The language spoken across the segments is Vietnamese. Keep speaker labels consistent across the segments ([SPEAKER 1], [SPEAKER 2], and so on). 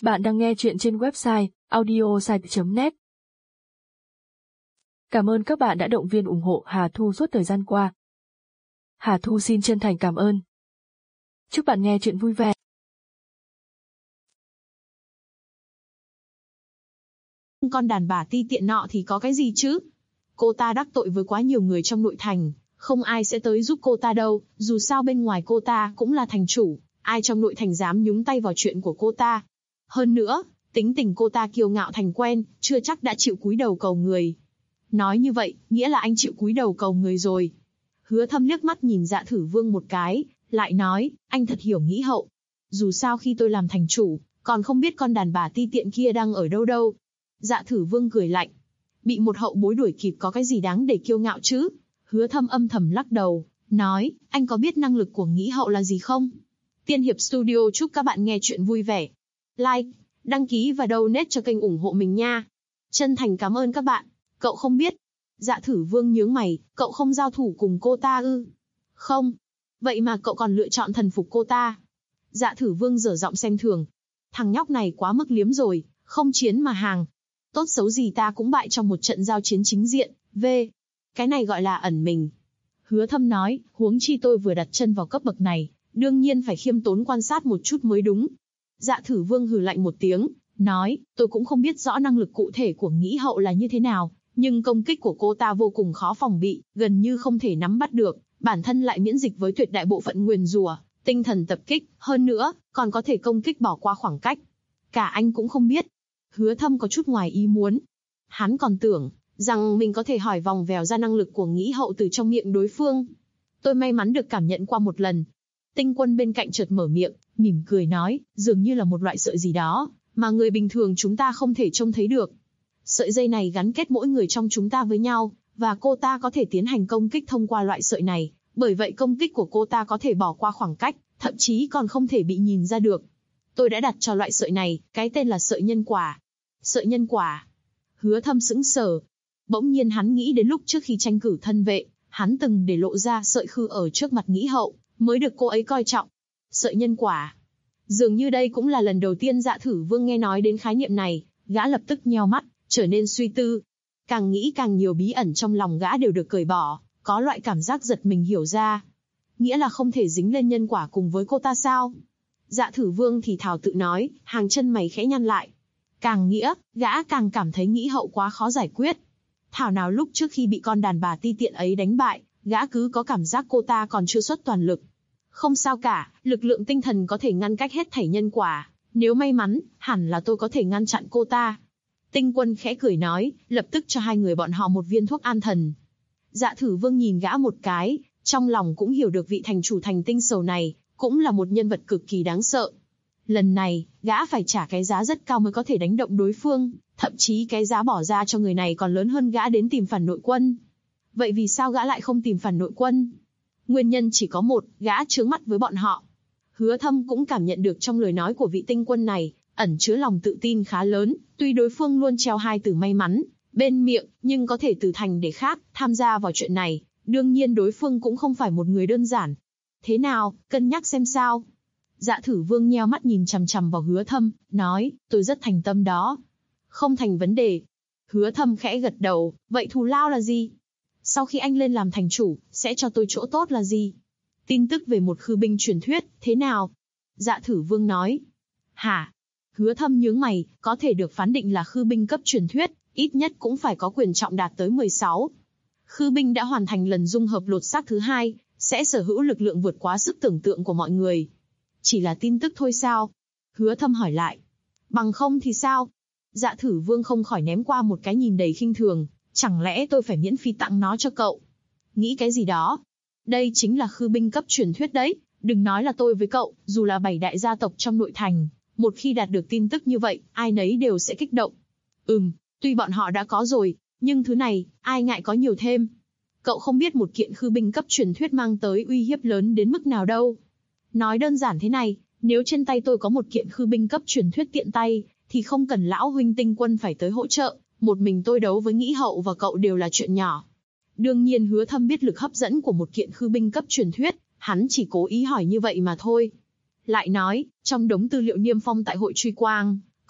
[SPEAKER 1] Bạn đang nghe chuyện trên website audiosite.net. Cảm ơn các bạn đã động viên ủng hộ Hà Thu suốt thời gian qua. Hà Thu xin chân thành cảm ơn. Chúc bạn nghe chuyện vui vẻ.
[SPEAKER 2] Con đàn bà ti tiện nọ thì có cái gì chứ? Cô ta đắc tội với quá nhiều người trong nội thành, không ai sẽ tới giúp cô ta đâu, dù sao bên ngoài cô ta cũng là thành chủ, ai trong nội thành dám nhúng tay vào chuyện của cô ta. Hơn nữa, tính tình cô ta kiêu ngạo thành quen, chưa chắc đã chịu cúi đầu cầu người. Nói như vậy, nghĩa là anh chịu cúi đầu cầu người rồi. Hứa Thâm liếc mắt nhìn Dạ Thử Vương một cái, lại nói, anh thật hiểu Nghĩ Hậu. Dù sao khi tôi làm thành chủ, còn không biết con đàn bà ti tiện kia đang ở đâu đâu. Dạ Thử Vương cười lạnh. Bị một hậu bối đuổi kịp có cái gì đáng để kiêu ngạo chứ? Hứa Thâm âm thầm lắc đầu, nói, anh có biết năng lực của Nghĩ Hậu là gì không? Tiên Hiệp Studio chúc các bạn nghe chuyện vui vẻ. Like, đăng ký và donate cho kênh ủng hộ mình nha. Chân thành cảm ơn các bạn. Cậu không biết. Dạ Thử Vương nhướng mày, cậu không giao thủ cùng cô ta ư? Không. Vậy mà cậu còn lựa chọn thần phục cô ta. Dạ Thử Vương dở giọng xem thường. Thằng nhóc này quá mức liếm rồi, không chiến mà hàng. Tốt xấu gì ta cũng bại trong một trận giao chiến chính diện, cái này gọi là ẩn mình. Hứa Thâm nói, huống chi tôi vừa đặt chân vào cấp bậc này, đương nhiên phải khiêm tốn quan sát một chút mới đúng. Dạ Thử Vương hừ lạnh một tiếng, nói, tôi cũng không biết rõ năng lực cụ thể của Nghĩ Hậu là như thế nào, nhưng công kích của cô ta vô cùng khó phòng bị, gần như không thể nắm bắt được, bản thân lại miễn dịch với tuyệt đại bộ phận nguyền rủa, tinh thần tập kích, hơn nữa, còn có thể công kích bỏ qua khoảng cách. Cả anh cũng không biết. Hứa Thâm có chút ngoài ý muốn. Hắn còn tưởng rằng mình có thể hỏi vòng vèo ra năng lực của Nghĩ Hậu từ trong miệng đối phương. Tôi may mắn được cảm nhận qua một lần. Tinh Quân bên cạnh chợt mở miệng, mỉm cười nói, dường như là một loại sợi gì đó, mà người bình thường chúng ta không thể trông thấy được. Sợi dây này gắn kết mỗi người trong chúng ta với nhau, và cô ta có thể tiến hành công kích thông qua loại sợi này, bởi vậy công kích của cô ta có thể bỏ qua khoảng cách, thậm chí còn không thể bị nhìn ra được. Tôi đã đặt cho loại sợi này, cái tên là sợi nhân quả. Sợi nhân quả. Hứa Thâm sững sờ. Bỗng nhiên hắn nghĩ đến lúc trước khi tranh cử thân vệ, hắn từng để lộ ra sợi khư ở trước mặt Nghĩ Hậu, mới được cô ấy coi trọng. Sợi nhân quả. Dường như đây cũng là lần đầu tiên Dạ Thử Vương nghe nói đến khái niệm này, gã lập tức nheo mắt, trở nên suy tư. Càng nghĩ càng nhiều bí ẩn trong lòng gã đều được cởi bỏ, có loại cảm giác giật mình hiểu ra. Nghĩa là không thể dính lên nhân quả cùng với cô ta sao? Dạ Thử Vương thì thào tự nói, hàng chân mày khẽ nhăn lại. Càng nghĩa, gã càng cảm thấy Nghĩ Hậu quá khó giải quyết. Thảo nào lúc trước khi bị con đàn bà ti tiện ấy đánh bại, gã cứ có cảm giác cô ta còn chưa xuất toàn lực. Không sao cả, lực lượng tinh thần có thể ngăn cách hết thảy nhân quả. Nếu may mắn, hẳn là tôi có thể ngăn chặn cô ta. Tinh Quân khẽ cười nói, lập tức cho hai người bọn họ một viên thuốc an thần. Dạ Thử Vương nhìn gã một cái, trong lòng cũng hiểu được vị thành chủ thành tinh sầu này, cũng là một nhân vật cực kỳ đáng sợ. Lần này, gã phải trả cái giá rất cao mới có thể đánh động đối phương, thậm chí cái giá bỏ ra cho người này còn lớn hơn gã đến tìm Phản Nội Quân. Vậy vì sao gã lại không tìm Phản Nội Quân? Nguyên nhân chỉ có một, gã chướng mắt với bọn họ. Hứa Thâm cũng cảm nhận được trong lời nói của vị Tinh Quân này, ẩn chứa lòng tự tin khá lớn, tuy đối phương luôn treo hai từ may mắn bên miệng, nhưng có thể từ thành để khác, tham gia vào chuyện này, đương nhiên đối phương cũng không phải một người đơn giản. Thế nào, cân nhắc xem sao? Dạ Thử Vương nheo mắt nhìn chằm chằm vào Hứa Thâm, nói, tôi rất thành tâm đó. Không thành vấn đề. Hứa Thâm khẽ gật đầu, vậy thù lao là gì? Sau khi anh lên làm thành chủ, sẽ cho tôi chỗ tốt là gì? Tin tức về một khư binh truyền thuyết, thế nào? Dạ Thử Vương nói. Hả? Hứa Thâm nhướng mày, có thể được phán định là khư binh cấp truyền thuyết, ít nhất cũng phải có quyền trọng đạt tới 16. Khư binh đã hoàn thành lần dung hợp lột xác thứ 2, sẽ sở hữu lực lượng vượt quá sức tưởng tượng của mọi người. Chỉ là tin tức thôi sao? Hứa Thâm hỏi lại. Bằng không thì sao? Dạ Thử Vương không khỏi ném qua một cái nhìn đầy khinh thường. Chẳng lẽ tôi phải miễn phí tặng nó cho cậu? Nghĩ cái gì đó? Đây chính là khư binh cấp truyền thuyết đấy. Đừng nói là tôi với cậu, dù là 7 đại gia tộc trong nội thành, một khi đạt được tin tức như vậy, ai nấy đều sẽ kích động. Tuy bọn họ đã có rồi, nhưng thứ này, ai ngại có nhiều thêm. Cậu không biết một kiện khư binh cấp truyền thuyết mang tới uy hiếp lớn đến mức nào đâu. Nói đơn giản thế này, nếu trên tay tôi có một kiện khư binh cấp truyền thuyết tiện tay, thì không cần lão huynh Tinh Quân phải tới hỗ trợ, một mình tôi đấu với Nghĩ Hậu và cậu đều là chuyện nhỏ. Đương nhiên Hứa Thâm biết lực hấp dẫn của một kiện khư binh cấp truyền thuyết, hắn chỉ cố ý hỏi như vậy mà thôi. Lại nói, trong đống tư liệu niêm phong tại hội truy quang,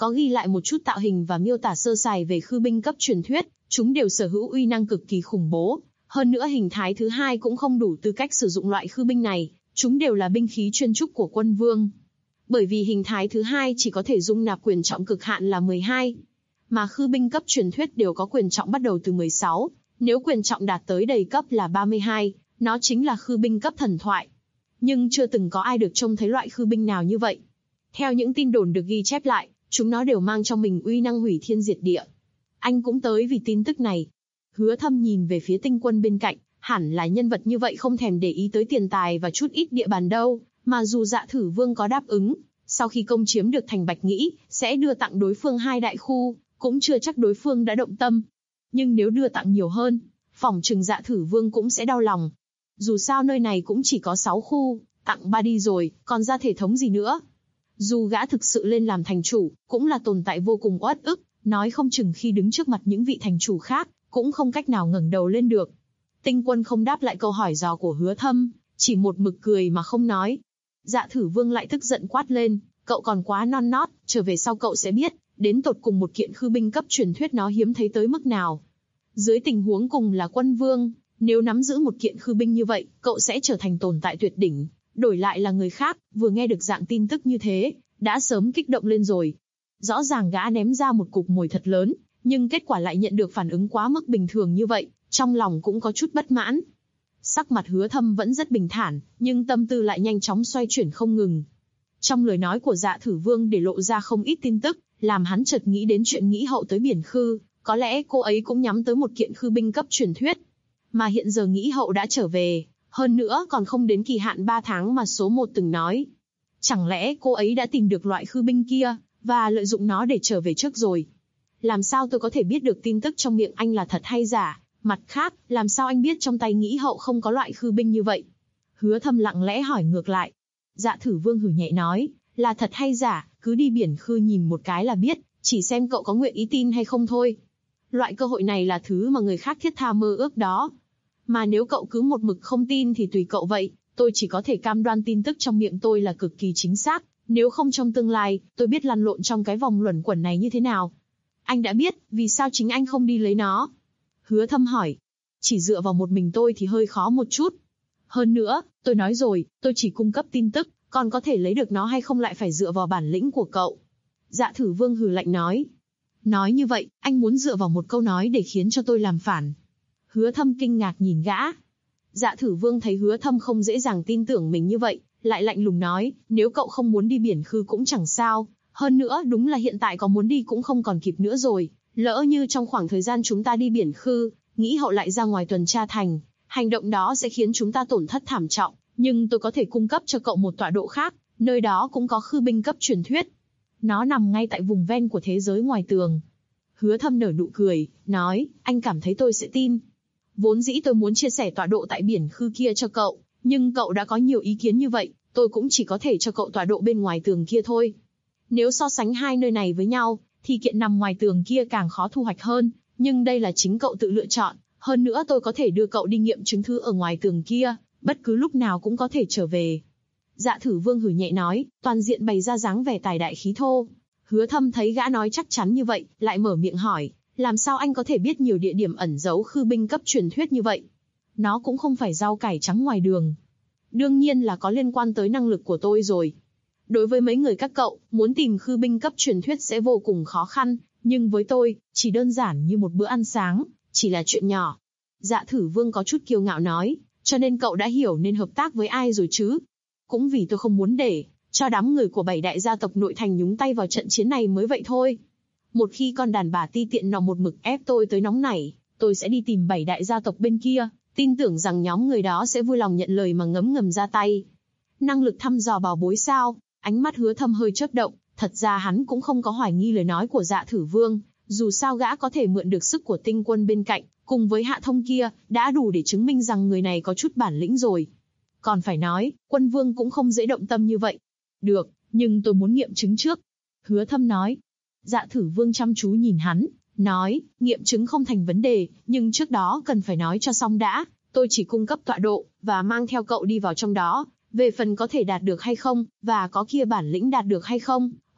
[SPEAKER 2] có ghi lại một chút tạo hình và miêu tả sơ sài về khư binh cấp truyền thuyết, chúng đều sở hữu uy năng cực kỳ khủng bố. Hơn nữa hình thái thứ hai cũng không đủ tư cách sử dụng loại khư binh này, chúng đều là binh khí chuyên trúc của quân vương. Bởi vì hình thái thứ hai chỉ có thể dung nạp quyền trọng cực hạn là 12, mà khư binh cấp truyền thuyết đều có quyền trọng bắt đầu từ 16, nếu quyền trọng đạt tới đầy cấp là 32, nó chính là khư binh cấp thần thoại. Nhưng chưa từng có ai được trông thấy loại khư binh nào như vậy. Theo những tin đồn được ghi chép lại, chúng nó đều mang trong mình uy năng hủy thiên diệt địa. Anh cũng tới vì tin tức này. Hứa Thâm nhìn về phía Tinh Quân bên cạnh, hẳn là nhân vật như vậy không thèm để ý tới tiền tài và chút ít địa bàn đâu, mà dù Dạ Thử Vương có đáp ứng, sau khi công chiếm được thành Bạch Nghĩ, sẽ đưa tặng đối phương 2 đại khu, cũng chưa chắc đối phương đã động tâm. Nhưng nếu đưa tặng nhiều hơn, phỏng chừng Dạ Thử Vương cũng sẽ đau lòng. Dù sao nơi này cũng chỉ có 6 khu, tặng 3 đi rồi, còn ra thể thống gì nữa. Dù gã thực sự lên làm thành chủ, cũng là tồn tại vô cùng uất ức, nói không chừng khi đứng trước mặt những vị thành chủ khác, cũng không cách nào ngẩng đầu lên được. Tinh Quân không đáp lại câu hỏi dò của Hứa Thâm, chỉ một mực cười mà không nói. Dạ Thử Vương lại tức giận quát lên, cậu còn quá non nót, trở về sau cậu sẽ biết, đến tột cùng một kiện khư binh cấp truyền thuyết nó hiếm thấy tới mức nào. Dưới tình huống cùng là quân vương, nếu nắm giữ một kiện khư binh như vậy, cậu sẽ trở thành tồn tại tuyệt đỉnh. Đổi lại là người khác, vừa nghe được dạng tin tức như thế, đã sớm kích động lên rồi. Rõ ràng gã ném ra một cục mồi thật lớn, nhưng kết quả lại nhận được phản ứng quá mức bình thường như vậy, trong lòng cũng có chút bất mãn. Sắc mặt Hứa Thâm vẫn rất bình thản, nhưng tâm tư lại nhanh chóng xoay chuyển không ngừng. Trong lời nói của Dạ Thử Vương để lộ ra không ít tin tức, làm hắn chợt nghĩ đến chuyện Nghĩ Hậu tới Biển Khư, có lẽ cô ấy cũng nhắm tới một kiện khư binh cấp truyền thuyết. Mà hiện giờ Nghĩ Hậu đã trở về, hơn nữa còn không đến kỳ hạn 3 tháng mà số 1 từng nói. Chẳng lẽ cô ấy đã tìm được loại khư binh kia, và lợi dụng nó để trở về trước rồi? Làm sao tôi có thể biết được tin tức trong miệng anh là thật hay giả? Mặt khác, làm sao anh biết trong tay Nghĩ Hậu không có loại khư binh như vậy? Hứa Thâm lặng lẽ hỏi ngược lại. Dạ Thử Vương hử nhẹ nói, là thật hay giả, cứ đi Biển Khư nhìn một cái là biết, chỉ xem cậu có nguyện ý tin hay không thôi. Loại cơ hội này là thứ mà người khác thiết tha mơ ước đó. Mà nếu cậu cứ một mực không tin thì tùy cậu vậy, tôi chỉ có thể cam đoan tin tức trong miệng tôi là cực kỳ chính xác, nếu không trong tương lai, tôi biết lăn lộn trong cái vòng luẩn quẩn này như thế nào. Anh đã biết, vì sao chính anh không đi lấy nó? Hứa Thâm hỏi. Chỉ dựa vào một mình tôi thì hơi khó một chút. Hơn nữa, tôi nói rồi, tôi chỉ cung cấp tin tức, còn có thể lấy được nó hay không lại phải dựa vào bản lĩnh của cậu. Dạ Thử Vương hừ lạnh nói. Nói như vậy, anh muốn dựa vào một câu nói để khiến cho tôi làm phản. Hứa Thâm kinh ngạc nhìn gã. Dạ Thử Vương thấy Hứa Thâm không dễ dàng tin tưởng mình như vậy, lại lạnh lùng nói, nếu cậu không muốn đi Biển Khư cũng chẳng sao, hơn nữa đúng là hiện tại có muốn đi cũng không còn kịp nữa rồi, lỡ như trong khoảng thời gian chúng ta đi Biển Khư, Nghĩ Hậu lại ra ngoài tuần tra thành, hành động đó sẽ khiến chúng ta tổn thất thảm trọng, nhưng tôi có thể cung cấp cho cậu một tọa độ khác, nơi đó cũng có khư binh cấp truyền thuyết. Nó nằm ngay tại vùng ven của thế giới ngoài tường. Hứa Thâm nở nụ cười, nói, anh cảm thấy tôi sẽ tin. Vốn dĩ tôi muốn chia sẻ tọa độ tại Biển Khư kia cho cậu, nhưng cậu đã có nhiều ý kiến như vậy, tôi cũng chỉ có thể cho cậu tọa độ bên ngoài tường kia thôi. Nếu so sánh hai nơi này với nhau, thì kiện nằm ngoài tường kia càng khó thu hoạch hơn, nhưng đây là chính cậu tự lựa chọn, hơn nữa tôi có thể đưa cậu đi nghiệm chứng thư ở ngoài tường kia, bất cứ lúc nào cũng có thể trở về. Dạ Thử Vương hử nhẹ nói, toàn diện bày ra dáng vẻ tài đại khí thô. Hứa Thâm thấy gã nói chắc chắn như vậy, lại mở miệng hỏi, làm sao anh có thể biết nhiều địa điểm ẩn giấu khư binh cấp truyền thuyết như vậy? Nó cũng không phải rau cải trắng ngoài đường. Đương nhiên là có liên quan tới năng lực của tôi rồi. Đối với mấy người các cậu, muốn tìm khư binh cấp truyền thuyết sẽ vô cùng khó khăn, nhưng với tôi, chỉ đơn giản như một bữa ăn sáng, chỉ là chuyện nhỏ. Dạ Thử Vương có chút kiêu ngạo nói, cho nên cậu đã hiểu nên hợp tác với ai rồi chứ? Cũng vì tôi không muốn để cho đám người của 7 đại gia tộc nội thành nhúng tay vào trận chiến này mới vậy thôi. Một khi con đàn bà ti tiện nọ một mực ép tôi tới nóng nảy, tôi sẽ đi tìm 7 đại gia tộc bên kia, tin tưởng rằng nhóm người đó sẽ vui lòng nhận lời mà ngấm ngầm ra tay. Năng lực thăm dò bảo bối sao? Ánh mắt Hứa Thâm hơi chớp động, thật ra hắn cũng không có hoài nghi lời nói của Dạ Thử Vương, dù sao gã có thể mượn được sức của Tinh Quân bên cạnh, cùng với Hạ Thông kia, đã đủ để chứng minh rằng người này có chút bản lĩnh rồi. Còn phải nói, Quân Vương cũng không dễ động tâm như vậy. Được, nhưng tôi muốn nghiệm chứng trước. Hứa Thâm nói. Dạ Thử Vương chăm chú nhìn hắn, nói, nghiệm chứng không thành vấn đề, nhưng trước đó cần phải nói cho xong đã, tôi chỉ cung cấp tọa độ, và mang theo cậu đi vào trong đó. Về phần có thể đạt được hay không, và có kia bản lĩnh đạt được hay không,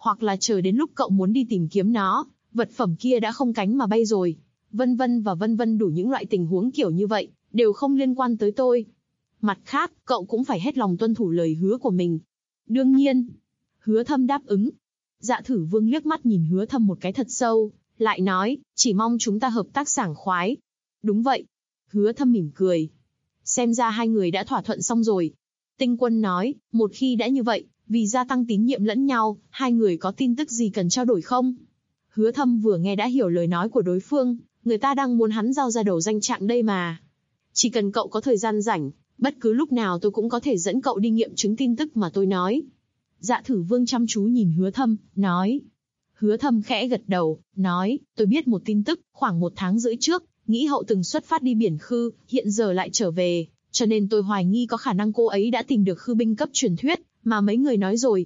[SPEAKER 2] Hoặc là chờ đến lúc cậu muốn đi tìm kiếm nó, vật phẩm kia đã không cánh mà bay rồi. Vân vân và vân vân, đủ những loại tình huống kiểu như vậy, đều không liên quan tới tôi. Mặt khác, cậu cũng phải hết lòng tuân thủ lời hứa của mình. Đương nhiên. Hứa Thâm đáp ứng. Dạ Thử Vương liếc mắt nhìn Hứa Thâm một cái thật sâu, lại nói, chỉ mong chúng ta hợp tác sảng khoái. Đúng vậy. Hứa Thâm mỉm cười. Xem ra hai người đã thỏa thuận xong rồi. Tinh Quân nói, một khi đã như vậy, vì gia tăng tín nhiệm lẫn nhau, hai người có tin tức gì cần trao đổi không? Hứa Thâm vừa nghe đã hiểu lời nói của đối phương, người ta đang muốn hắn giao ra đầu danh trạng đây mà. Chỉ cần cậu có thời gian rảnh, bất cứ lúc nào tôi cũng có thể dẫn cậu đi nghiệm chứng tin tức mà tôi nói. Dạ Thử Vương chăm chú nhìn Hứa Thâm, nói. Hứa Thâm khẽ gật đầu, nói, tôi biết một tin tức, khoảng 1 tháng rưỡi trước, Nghĩ Hậu từng xuất phát đi Biển Khư, hiện giờ lại trở về, cho nên tôi hoài nghi có khả năng cô ấy đã tìm được khư binh cấp truyền thuyết, mà mấy người nói rồi.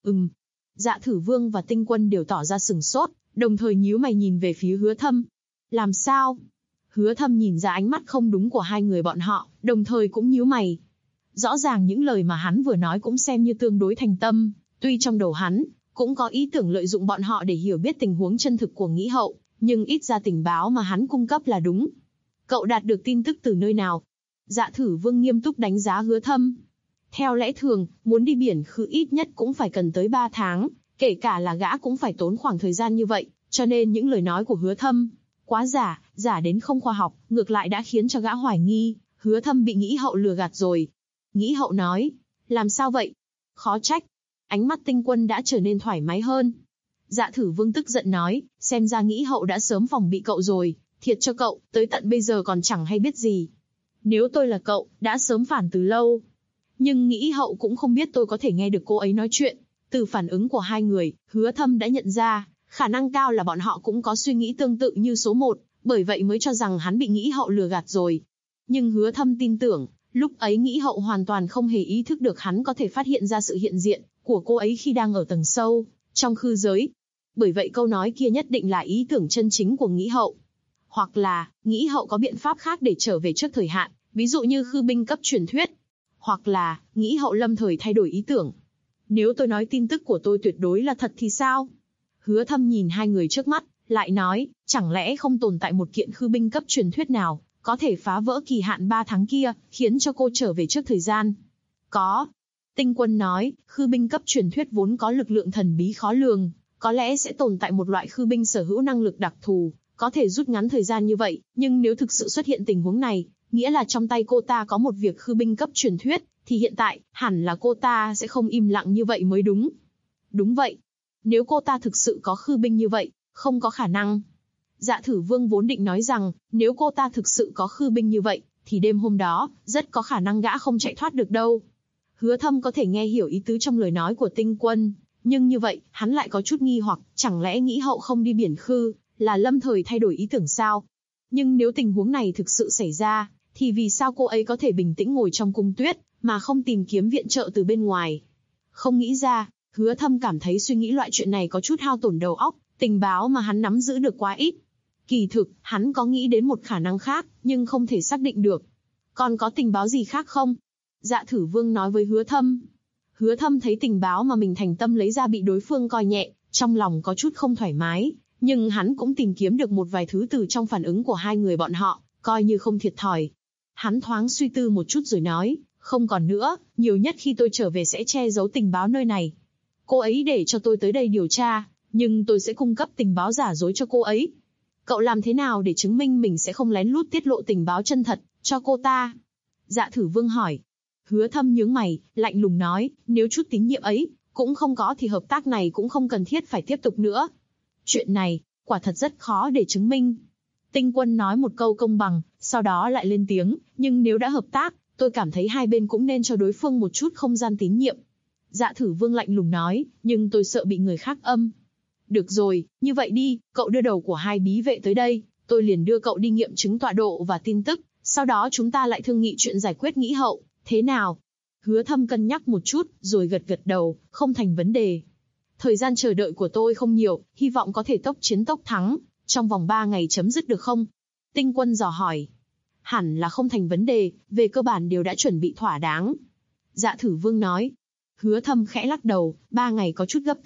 [SPEAKER 2] Dạ Thử Vương và Tinh Quân đều tỏ ra sửng sốt, đồng thời nhíu mày nhìn về phía Hứa Thâm. Làm sao? Hứa Thâm nhìn ra ánh mắt không đúng của hai người bọn họ, đồng thời cũng nhíu mày. Rõ ràng những lời mà hắn vừa nói cũng xem như tương đối thành tâm, tuy trong đầu hắn cũng có ý tưởng lợi dụng bọn họ để hiểu biết tình huống chân thực của Nghĩ Hậu, nhưng ít ra tình báo mà hắn cung cấp là đúng. Cậu đạt được tin tức từ nơi nào? Dạ Thử Vương nghiêm túc đánh giá Hứa Thâm. Theo lẽ thường, muốn đi Biển Khư ít nhất cũng phải cần tới 3 tháng, kể cả là gã cũng phải tốn khoảng thời gian như vậy, cho nên những lời nói của Hứa Thâm quá giả đến không khoa học, ngược lại đã khiến cho gã hoài nghi, Hứa Thâm bị Nghĩ Hậu lừa gạt rồi. Nghĩ Hậu nói, làm sao vậy? Khó trách. Ánh mắt Tinh Quân đã trở nên thoải mái hơn. Dạ Thử Vương tức giận nói, xem ra Nghĩ Hậu đã sớm phòng bị cậu rồi, thiệt cho cậu, tới tận bây giờ còn chẳng hay biết gì. Nếu tôi là cậu, đã sớm phản từ lâu. Nhưng Nghĩ Hậu cũng không biết tôi có thể nghe được cô ấy nói chuyện. Từ phản ứng của hai người, Hứa Thâm đã nhận ra, khả năng cao là bọn họ cũng có suy nghĩ tương tự như số 1, bởi vậy mới cho rằng hắn bị Nghĩ Hậu lừa gạt rồi. Nhưng Hứa Thâm tin tưởng, lúc ấy Nghĩ Hậu hoàn toàn không hề ý thức được hắn có thể phát hiện ra sự hiện diện của cô ấy khi đang ở tầng sâu, trong khư giới. Bởi vậy câu nói kia nhất định là ý tưởng chân chính của Nghĩ Hậu. Hoặc là, Nghĩ Hậu có biện pháp khác để trở về trước thời hạn, ví dụ như khư binh cấp truyền thuyết. Hoặc là, Nghĩ Hậu lâm thời thay đổi ý tưởng. Nếu tôi nói tin tức của tôi tuyệt đối là thật thì sao? Hứa Thâm nhìn hai người trước mắt, lại nói, chẳng lẽ không tồn tại một kiện khư binh cấp truyền thuyết nào, có thể phá vỡ kỳ hạn 3 tháng kia, khiến cho cô trở về trước thời gian? Có. Tinh Quân nói, khư binh cấp truyền thuyết vốn có lực lượng thần bí khó lường, có lẽ sẽ tồn tại một loại khư binh sở hữu năng lực đặc thù, có thể rút ngắn thời gian như vậy, nhưng nếu thực sự xuất hiện tình huống này, nghĩa là trong tay cô ta có một việc khư binh cấp truyền thuyết, thì hiện tại, hẳn là cô ta sẽ không im lặng như vậy mới đúng. Đúng vậy. Nếu cô ta thực sự có khư binh như vậy, không có khả năng. Dạ Thử Vương vốn định nói rằng, nếu cô ta thực sự có khư binh như vậy, thì đêm hôm đó, rất có khả năng gã không chạy thoát được đâu. Hứa Thâm có thể nghe hiểu ý tứ trong lời nói của Tinh Quân, nhưng như vậy, hắn lại có chút nghi hoặc, chẳng lẽ Nghĩ Hậu không đi Biển Khư, là lâm thời thay đổi ý tưởng sao? Nhưng nếu tình huống này thực sự xảy ra, thì vì sao cô ấy có thể bình tĩnh ngồi trong cung tuyết, mà không tìm kiếm viện trợ từ bên ngoài? Không nghĩ ra, Hứa Thâm cảm thấy suy nghĩ loại chuyện này có chút hao tổn đầu óc, tình báo mà hắn nắm giữ được quá ít. Kỳ thực, hắn có nghĩ đến một khả năng khác, nhưng không thể xác định được. Còn có tình báo gì khác không? Dạ Thử Vương nói với Hứa Thâm. Hứa Thâm thấy tình báo mà mình thành tâm lấy ra bị đối phương coi nhẹ, trong lòng có chút không thoải mái, nhưng hắn cũng tìm kiếm được một vài thứ từ trong phản ứng của hai người bọn họ, coi như không thiệt thòi. Hắn thoáng suy tư một chút rồi nói, không còn nữa, nhiều nhất khi tôi trở về sẽ che giấu tình báo nơi này. Cô ấy để cho tôi tới đây điều tra, nhưng tôi sẽ cung cấp tình báo giả dối cho cô ấy. Cậu làm thế nào để chứng minh mình sẽ không lén lút tiết lộ tình báo chân thật cho cô ta? Dạ Thử Vương hỏi. Hứa Thâm nhướng mày, lạnh lùng nói, nếu chút tín nhiệm ấy cũng không có thì hợp tác này cũng không cần thiết phải tiếp tục nữa. Chuyện này, quả thật rất khó để chứng minh. Tinh Quân nói một câu công bằng, sau đó lại lên tiếng, nhưng nếu đã hợp tác, tôi cảm thấy hai bên cũng nên cho đối phương một chút không gian tín nhiệm. Dạ Thử Vương lạnh lùng nói, nhưng tôi sợ bị người khác âm. Được rồi, như vậy đi, cậu đưa đầu của hai bí vệ tới đây, tôi liền đưa cậu đi nghiệm chứng tọa độ và tin tức, sau đó chúng ta lại thương nghị chuyện giải quyết Nghĩ Hậu, thế nào? Hứa Thâm cân nhắc một chút, rồi gật gật đầu, không thành vấn đề. Thời gian chờ đợi của tôi không nhiều, hy vọng có thể tốc chiến tốc thắng, trong vòng 3 ngày chấm dứt được không? Tinh Quân dò hỏi. Hẳn là không thành vấn đề, về cơ bản đều đã chuẩn bị thỏa đáng. Dạ Thử Vương nói. Hứa Thâm khẽ lắc đầu, 3 ngày có chút gấp gáp,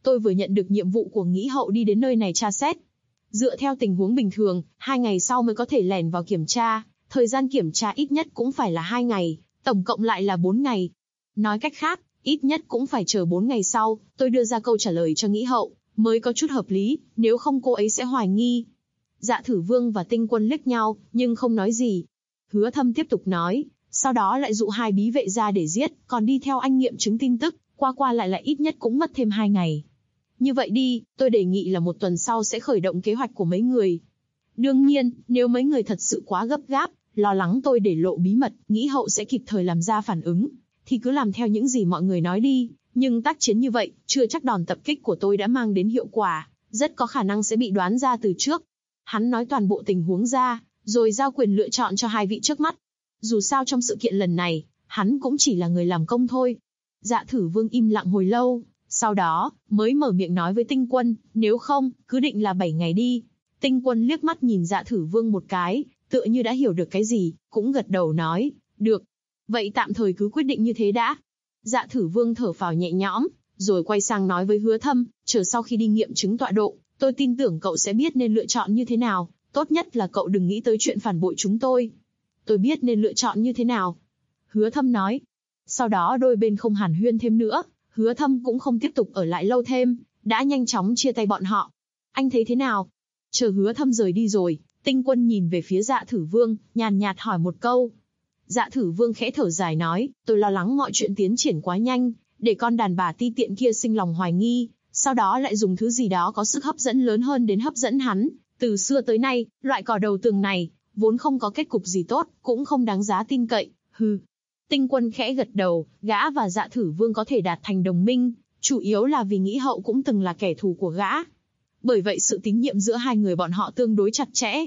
[SPEAKER 2] tôi vừa nhận được nhiệm vụ của Nghĩ Hậu đi đến nơi này tra xét. Dựa theo tình huống bình thường, 2 ngày sau mới có thể lẻn vào kiểm tra, thời gian kiểm tra ít nhất cũng phải là 2 ngày, tổng cộng lại là 4 ngày. Nói cách khác, ít nhất cũng phải chờ 4 ngày sau, tôi đưa ra câu trả lời cho Nghĩ Hậu, mới có chút hợp lý, nếu không cô ấy sẽ hoài nghi. Dạ Thử Vương và Tinh Quân liếc nhau, nhưng không nói gì. Hứa Thâm tiếp tục nói, sau đó lại dụ 2 bí vệ ra để giết, còn đi theo anh nghiệm chứng tin tức, qua lại ít nhất cũng mất thêm 2 ngày. Như vậy đi, tôi đề nghị là 1 tuần sau sẽ khởi động kế hoạch của mấy người. Đương nhiên, nếu mấy người thật sự quá gấp gáp, lo lắng tôi để lộ bí mật, Nghĩ Hậu sẽ kịp thời làm ra phản ứng, thì cứ làm theo những gì mọi người nói đi, nhưng tác chiến như vậy, chưa chắc đòn tập kích của tôi đã mang đến hiệu quả, rất có khả năng sẽ bị đoán ra từ trước. Hắn nói toàn bộ tình huống ra, rồi giao quyền lựa chọn cho 2 vị trước mắt. Dù sao trong sự kiện lần này, hắn cũng chỉ là người làm công thôi. Dạ Thử Vương im lặng hồi lâu, sau đó, mới mở miệng nói với Tinh Quân, nếu không, cứ định là 7 ngày đi. Tinh Quân liếc mắt nhìn Dạ Thử Vương một cái, tựa như đã hiểu được cái gì, cũng gật đầu nói, được. Vậy tạm thời cứ quyết định như thế đã. Dạ Thử Vương thở phào nhẹ nhõm, rồi quay sang nói với Hứa Thâm, chờ sau khi đi nghiệm chứng tọa độ, tôi tin tưởng cậu sẽ biết nên lựa chọn như thế nào, tốt nhất là cậu đừng nghĩ tới chuyện phản bội chúng tôi. Tôi biết nên lựa chọn như thế nào. Hứa Thâm nói. Sau đó đôi bên không hàn huyên thêm nữa, Hứa Thâm cũng không tiếp tục ở lại lâu thêm, đã nhanh chóng chia tay bọn họ. Anh thấy thế nào? Chờ Hứa Thâm rời đi rồi, Tinh Quân nhìn về phía Dạ Thử Vương, nhàn nhạt hỏi một câu. Dạ Thử Vương khẽ thở dài nói, tôi lo lắng mọi chuyện tiến triển quá nhanh, để con đàn bà ti tiện kia sinh lòng hoài nghi, sau đó lại dùng thứ gì đó có sức hấp dẫn lớn hơn đến hấp dẫn hắn. Từ xưa tới nay, loại cỏ đầu tường này, vốn không có kết cục gì tốt, cũng không đáng giá tin cậy, hừ. Tinh Quân khẽ gật đầu, gã và Dạ Thử Vương có thể đạt thành đồng minh, chủ yếu là vì Nghĩ Hậu cũng từng là kẻ thù của gã. Bởi vậy sự tín nhiệm giữa 2 người bọn họ tương đối chặt chẽ.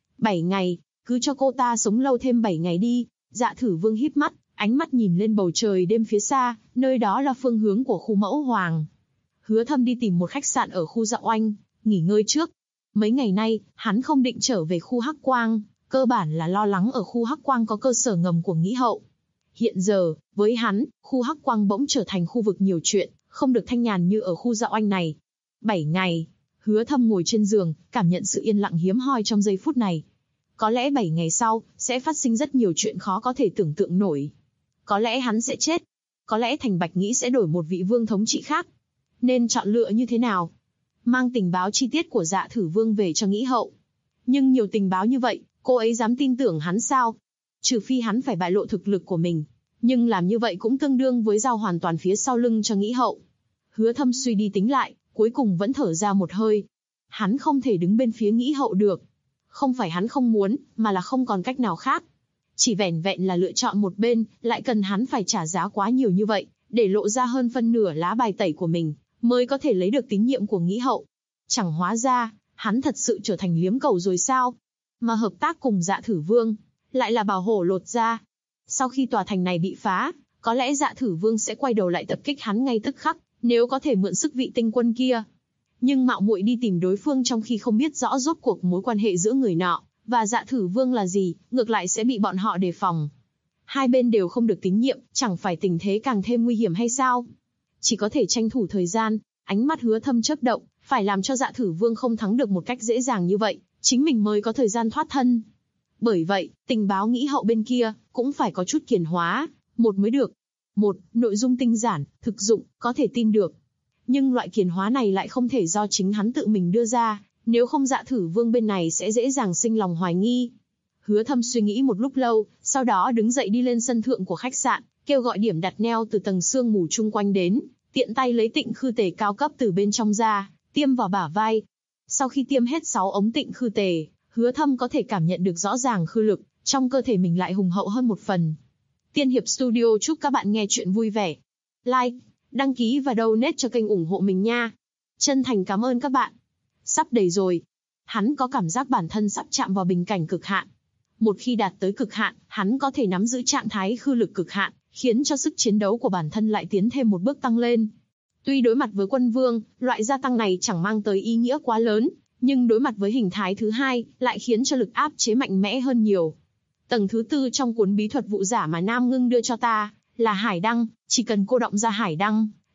[SPEAKER 2] 7 ngày, cứ cho cô ta sống lâu thêm 7 ngày đi. Dạ Thử Vương híp mắt, ánh mắt nhìn lên bầu trời đêm phía xa, nơi đó là phương hướng của khu Mẫu Hoàng. Hứa Thâm đi tìm một khách sạn ở khu Dạ Oanh, nghỉ ngơi trước. Mấy ngày nay, hắn không định trở về khu Hắc Quang, cơ bản là lo lắng ở khu Hắc Quang có cơ sở ngầm của Nghĩ Hậu. Hiện giờ, với hắn, khu Hắc Quang bỗng trở thành khu vực nhiều chuyện, không được thanh nhàn như ở khu Dạ Oanh này. 7 ngày, Hứa Thâm ngồi trên giường, cảm nhận sự yên lặng hiếm hoi trong giây phút này. Có lẽ 7 ngày sau, sẽ phát sinh rất nhiều chuyện khó có thể tưởng tượng nổi. Có lẽ hắn sẽ chết. Có lẽ Thành Bạch Nghĩ sẽ đổi một vị vương thống trị khác. Nên chọn lựa như thế nào? Mang tình báo chi tiết của Dạ Thử Vương về cho Nghĩ Hậu. Nhưng nhiều tình báo như vậy, cô ấy dám tin tưởng hắn sao? Trừ phi hắn phải bại lộ thực lực của mình. Nhưng làm như vậy cũng tương đương với giao hoàn toàn phía sau lưng cho Nghĩ Hậu. Hứa Thâm suy đi tính lại, cuối cùng vẫn thở ra một hơi. Hắn không thể đứng bên phía Nghĩ Hậu được. Không phải hắn không muốn, mà là không còn cách nào khác. Chỉ vẻn vẹn là lựa chọn một bên, lại cần hắn phải trả giá quá nhiều như vậy, để lộ ra hơn phân nửa lá bài tẩy của mình, mới có thể lấy được tín nhiệm của Nghĩ Hậu. Chẳng hóa ra, hắn thật sự trở thành liếm cầu rồi sao? Mà hợp tác cùng Dạ Thử Vương, lại là bảo hổ lột da. Sau khi tòa thành này bị phá, có lẽ Dạ Thử Vương sẽ quay đầu lại tập kích hắn ngay tức khắc, nếu có thể mượn sức vị Tinh Quân kia. Nhưng mạo muội đi tìm đối phương trong khi không biết rõ rốt cuộc mối quan hệ giữa người nọ và Dạ Thử Vương là gì, ngược lại sẽ bị bọn họ đề phòng. Hai bên đều không được tín nhiệm, chẳng phải tình thế càng thêm nguy hiểm hay sao? Chỉ có thể tranh thủ thời gian. Ánh mắt Hứa Thâm chớp động, phải làm cho Dạ Thử Vương không thắng được một cách dễ dàng như vậy, chính mình mới có thời gian thoát thân. Bởi vậy, tình báo Nghĩ Hậu bên kia cũng phải có chút kiền hóa, một mới được. Một, nội dung tinh giản, thực dụng, có thể tin được. Nhưng loại kiền hóa này lại không thể do chính hắn tự mình đưa ra, nếu không Dạ Thử Vương bên này sẽ dễ dàng sinh lòng hoài nghi. Hứa Thâm suy nghĩ một lúc lâu, sau đó đứng dậy đi lên sân thượng của khách sạn, kêu gọi điểm đặt neo từ tầng sương mù chung quanh đến, tiện tay lấy tịnh khư tề cao cấp từ bên trong ra, tiêm vào bả vai. Sau khi tiêm hết 6 ống tịnh khư tề, Hứa Thâm có thể cảm nhận được rõ ràng khư lực, trong cơ thể mình lại hùng hậu hơn một phần. Tiên Hiệp Studio chúc các bạn nghe chuyện vui vẻ. Like, đăng ký và donate cho kênh ủng hộ mình nha. Chân thành cảm ơn các bạn. Sắp đầy rồi. Hắn có cảm giác bản thân sắp chạm vào bình cảnh cực hạn. Một khi đạt tới cực hạn, hắn có thể nắm giữ trạng thái khư lực cực hạn, khiến cho sức chiến đấu của bản thân lại tiến thêm một bước tăng lên. Tuy đối mặt với quân vương, loại gia tăng này chẳng mang tới ý nghĩa quá lớn, nhưng đối mặt với hình thái thứ hai, lại khiến cho lực áp chế mạnh mẽ hơn nhiều. Tầng thứ 4 trong cuốn bí thuật vụ giả mà Nam Ngưng đưa cho ta, là hải đăng, chỉ cần cô động ra hải đăng,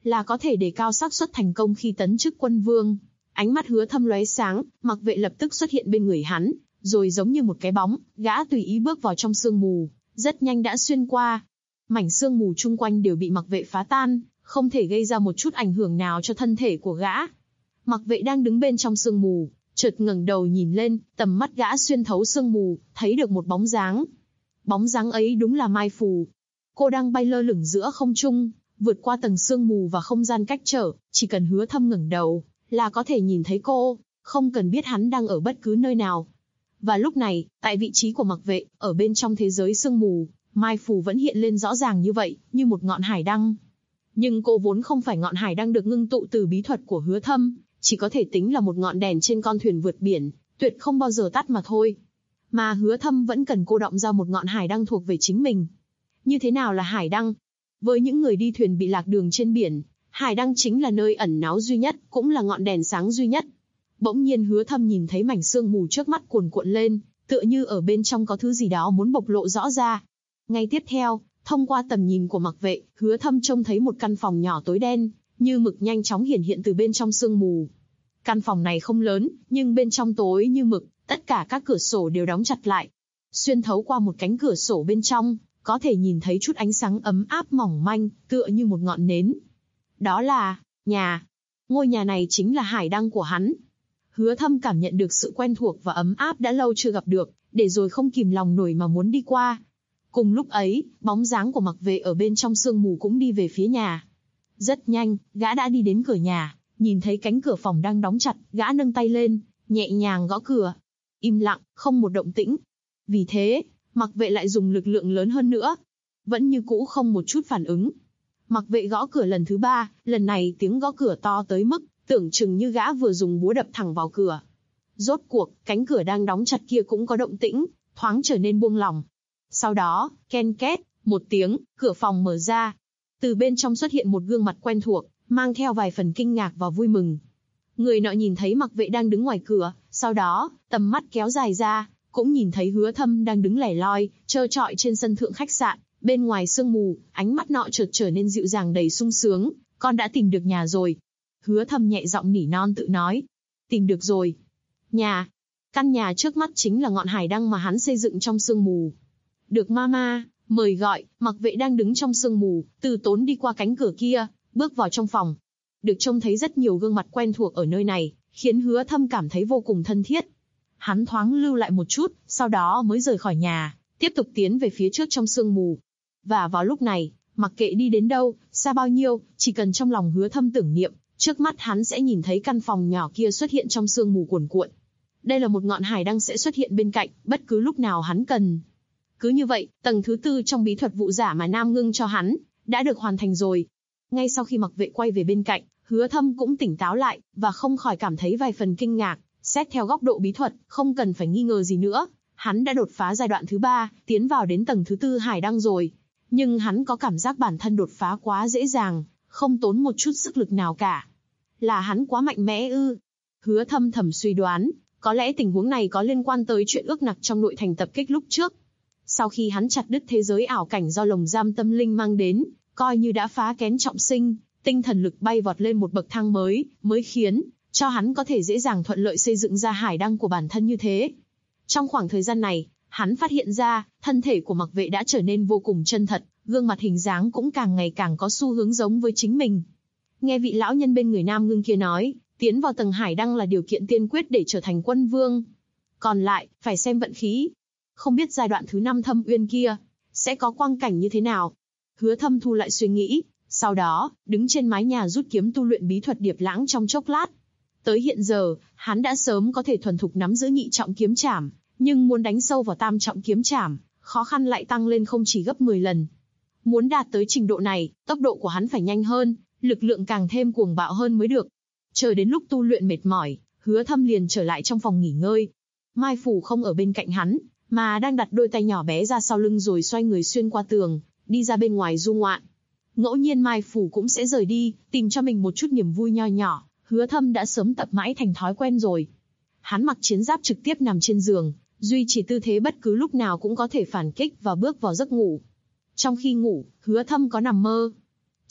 [SPEAKER 2] là có thể đề cao xác suất thành công khi tấn chức quân vương. Ánh mắt Hứa Thâm lóe sáng, Mặc Vệ lập tức xuất hiện bên người hắn, rồi giống như một cái bóng, gã tùy ý bước vào trong sương mù, rất nhanh đã xuyên qua. Mảnh sương mù chung quanh đều bị Mặc Vệ phá tan, không thể gây ra một chút ảnh hưởng nào cho thân thể của gã. Mặc Vệ đang đứng bên trong sương mù, chợt ngẩng đầu nhìn lên, tầm mắt gã xuyên thấu sương mù, thấy được một bóng dáng. Bóng dáng ấy đúng là Mai Phù. Cô đang bay lơ lửng giữa không trung, vượt qua tầng sương mù và không gian cách trở, chỉ cần Hứa Thâm ngẩng đầu là có thể nhìn thấy cô, không cần biết hắn đang ở bất cứ nơi nào. Và lúc này, tại vị trí của Mặc Vệ, ở bên trong thế giới sương mù, Mai Phù vẫn hiện lên rõ ràng như vậy, như một ngọn hải đăng. Nhưng cô vốn không phải ngọn hải đăng được ngưng tụ từ bí thuật của Hứa Thâm, chỉ có thể tính là một ngọn đèn trên con thuyền vượt biển, tuyệt không bao giờ tắt mà thôi. Mà Hứa Thâm vẫn cần cô động ra một ngọn hải đăng thuộc về chính mình. Như thế nào là hải đăng? Với những người đi thuyền bị lạc đường trên biển, hải đăng chính là nơi ẩn náu duy nhất, cũng là ngọn đèn sáng duy nhất. Bỗng nhiên Hứa Thâm nhìn thấy mảnh sương mù trước mắt cuồn cuộn lên, tựa như ở bên trong có thứ gì đó muốn bộc lộ rõ ra. Ngay tiếp theo, thông qua tầm nhìn của Mặc Vệ, Hứa Thâm trông thấy một căn phòng nhỏ tối đen, như mực nhanh chóng hiển hiện từ bên trong sương mù. Căn phòng này không lớn, nhưng bên trong tối như mực, tất cả các cửa sổ đều đóng chặt lại. Xuyên thấu qua một cánh cửa sổ bên trong, có thể nhìn thấy chút ánh sáng ấm áp mỏng manh, tựa như một ngọn nến. Đó là nhà. Ngôi nhà này chính là hải đăng của hắn. Hứa Thâm cảm nhận được sự quen thuộc và ấm áp đã lâu chưa gặp được, để rồi không kìm lòng nổi mà muốn đi qua. Cùng lúc ấy, bóng dáng của Mặc Vệ ở bên trong sương mù cũng đi về phía nhà. Rất nhanh, gã đã đi đến cửa nhà, nhìn thấy cánh cửa phòng đang đóng chặt, gã nâng tay lên, nhẹ nhàng gõ cửa. Im lặng, không một động tĩnh. Vì thế, Mặc Vệ lại dùng lực lượng lớn hơn nữa. Vẫn như cũ không một chút phản ứng. Mặc Vệ gõ cửa lần thứ 3, lần này tiếng gõ cửa to tới mức, tưởng chừng như gã vừa dùng búa đập thẳng vào cửa. Rốt cuộc, cánh cửa đang đóng chặt kia cũng có động tĩnh, thoáng trở nên buông lỏng. Sau đó, ken két, một tiếng, cửa phòng mở ra. Từ bên trong xuất hiện một gương mặt quen thuộc, mang theo vài phần kinh ngạc và vui mừng. Người nọ nhìn thấy Mặc Vệ đang đứng ngoài cửa, sau đó, tầm mắt kéo dài ra, cũng nhìn thấy Hứa Thâm đang đứng lẻ loi, trơ trọi trên sân thượng khách sạn. Bên ngoài sương mù, ánh mắt nọ chợt trở nên dịu dàng đầy sung sướng. Con đã tìm được nhà rồi. Hứa Thâm nhẹ giọng nỉ non tự nói. Tìm được rồi. Nhà. Căn nhà trước mắt chính là ngọn hải đăng mà hắn xây dựng trong sương mù. Được mama, mời gọi. Mặc Vệ đang đứng trong sương mù, từ tốn đi qua cánh cửa kia, bước vào trong phòng. Được trông thấy rất nhiều gương mặt quen thuộc ở nơi này, khiến Hứa Thâm cảm thấy vô cùng thân thiết. Hắn thoáng lưu lại một chút, sau đó mới rời khỏi nhà, tiếp tục tiến về phía trước trong sương mù. Và vào lúc này, mặc kệ đi đến đâu, xa bao nhiêu, chỉ cần trong lòng Hứa Thâm tưởng niệm, trước mắt hắn sẽ nhìn thấy căn phòng nhỏ kia xuất hiện trong sương mù cuồn cuộn. Đây là một ngọn hải đăng sẽ xuất hiện bên cạnh, bất cứ lúc nào hắn cần. Cứ như vậy, tầng thứ 4 trong bí thuật vụ giả mà Nam Ngưng cho hắn, đã được hoàn thành rồi. Ngay sau khi Mặc Vệ quay về bên cạnh, Hứa Thâm cũng tỉnh táo lại, và không khỏi cảm thấy vài phần kinh ngạc. Xét theo góc độ bí thuật, không cần phải nghi ngờ gì nữa, hắn đã đột phá giai đoạn thứ 3, tiến vào đến tầng thứ 4 hải đăng rồi. Nhưng hắn có cảm giác bản thân đột phá quá dễ dàng, không tốn một chút sức lực nào cả. Là hắn quá mạnh mẽ ư? Hứa Thâm thầm suy đoán, có lẽ tình huống này có liên quan tới chuyện ước nặc trong nội thành tập kích lúc trước. Sau khi hắn chặt đứt thế giới ảo cảnh do lồng giam tâm linh mang đến, coi như đã phá kén trọng sinh, tinh thần lực bay vọt lên một bậc thang mới khiến cho hắn có thể dễ dàng thuận lợi xây dựng ra hải đăng của bản thân như thế. Trong khoảng thời gian này, hắn phát hiện ra, thân thể của Mặc Vệ đã trở nên vô cùng chân thật, gương mặt hình dáng cũng càng ngày càng có xu hướng giống với chính mình. Nghe vị lão nhân bên người Nam Ngưng kia nói, tiến vào tầng hải đăng là điều kiện tiên quyết để trở thành quân vương. Còn lại, phải xem vận khí. Không biết giai đoạn thứ 5 Thâm Uyên kia, sẽ có quang cảnh như thế nào. Hứa Thâm thu lại suy nghĩ, sau đó, đứng trên mái nhà rút kiếm tu luyện bí thuật Điệp Lãng trong chốc lát. Tới hiện giờ, hắn đã sớm có thể thuần thục nắm giữ nhị trọng kiếm trảm, nhưng muốn đánh sâu vào tam trọng kiếm trảm, khó khăn lại tăng lên không chỉ gấp 10 lần. Muốn đạt tới trình độ này, tốc độ của hắn phải nhanh hơn, lực lượng càng thêm cuồng bạo hơn mới được. Chờ đến lúc tu luyện mệt mỏi, Hứa Thâm liền trở lại trong phòng nghỉ ngơi. Mai Phủ không ở bên cạnh hắn, mà đang đặt đôi tay nhỏ bé ra sau lưng rồi xoay người xuyên qua tường, đi ra bên ngoài du ngoạn. Ngẫu nhiên Mai Phủ cũng sẽ rời đi, tìm cho mình một chút niềm vui nho nhỏ. Hứa Thâm đã sớm tập mãi thành thói quen rồi. Hắn mặc chiến giáp trực tiếp nằm trên giường, duy trì tư thế bất cứ lúc nào cũng có thể phản kích và bước vào giấc ngủ. Trong khi ngủ, Hứa Thâm có nằm mơ.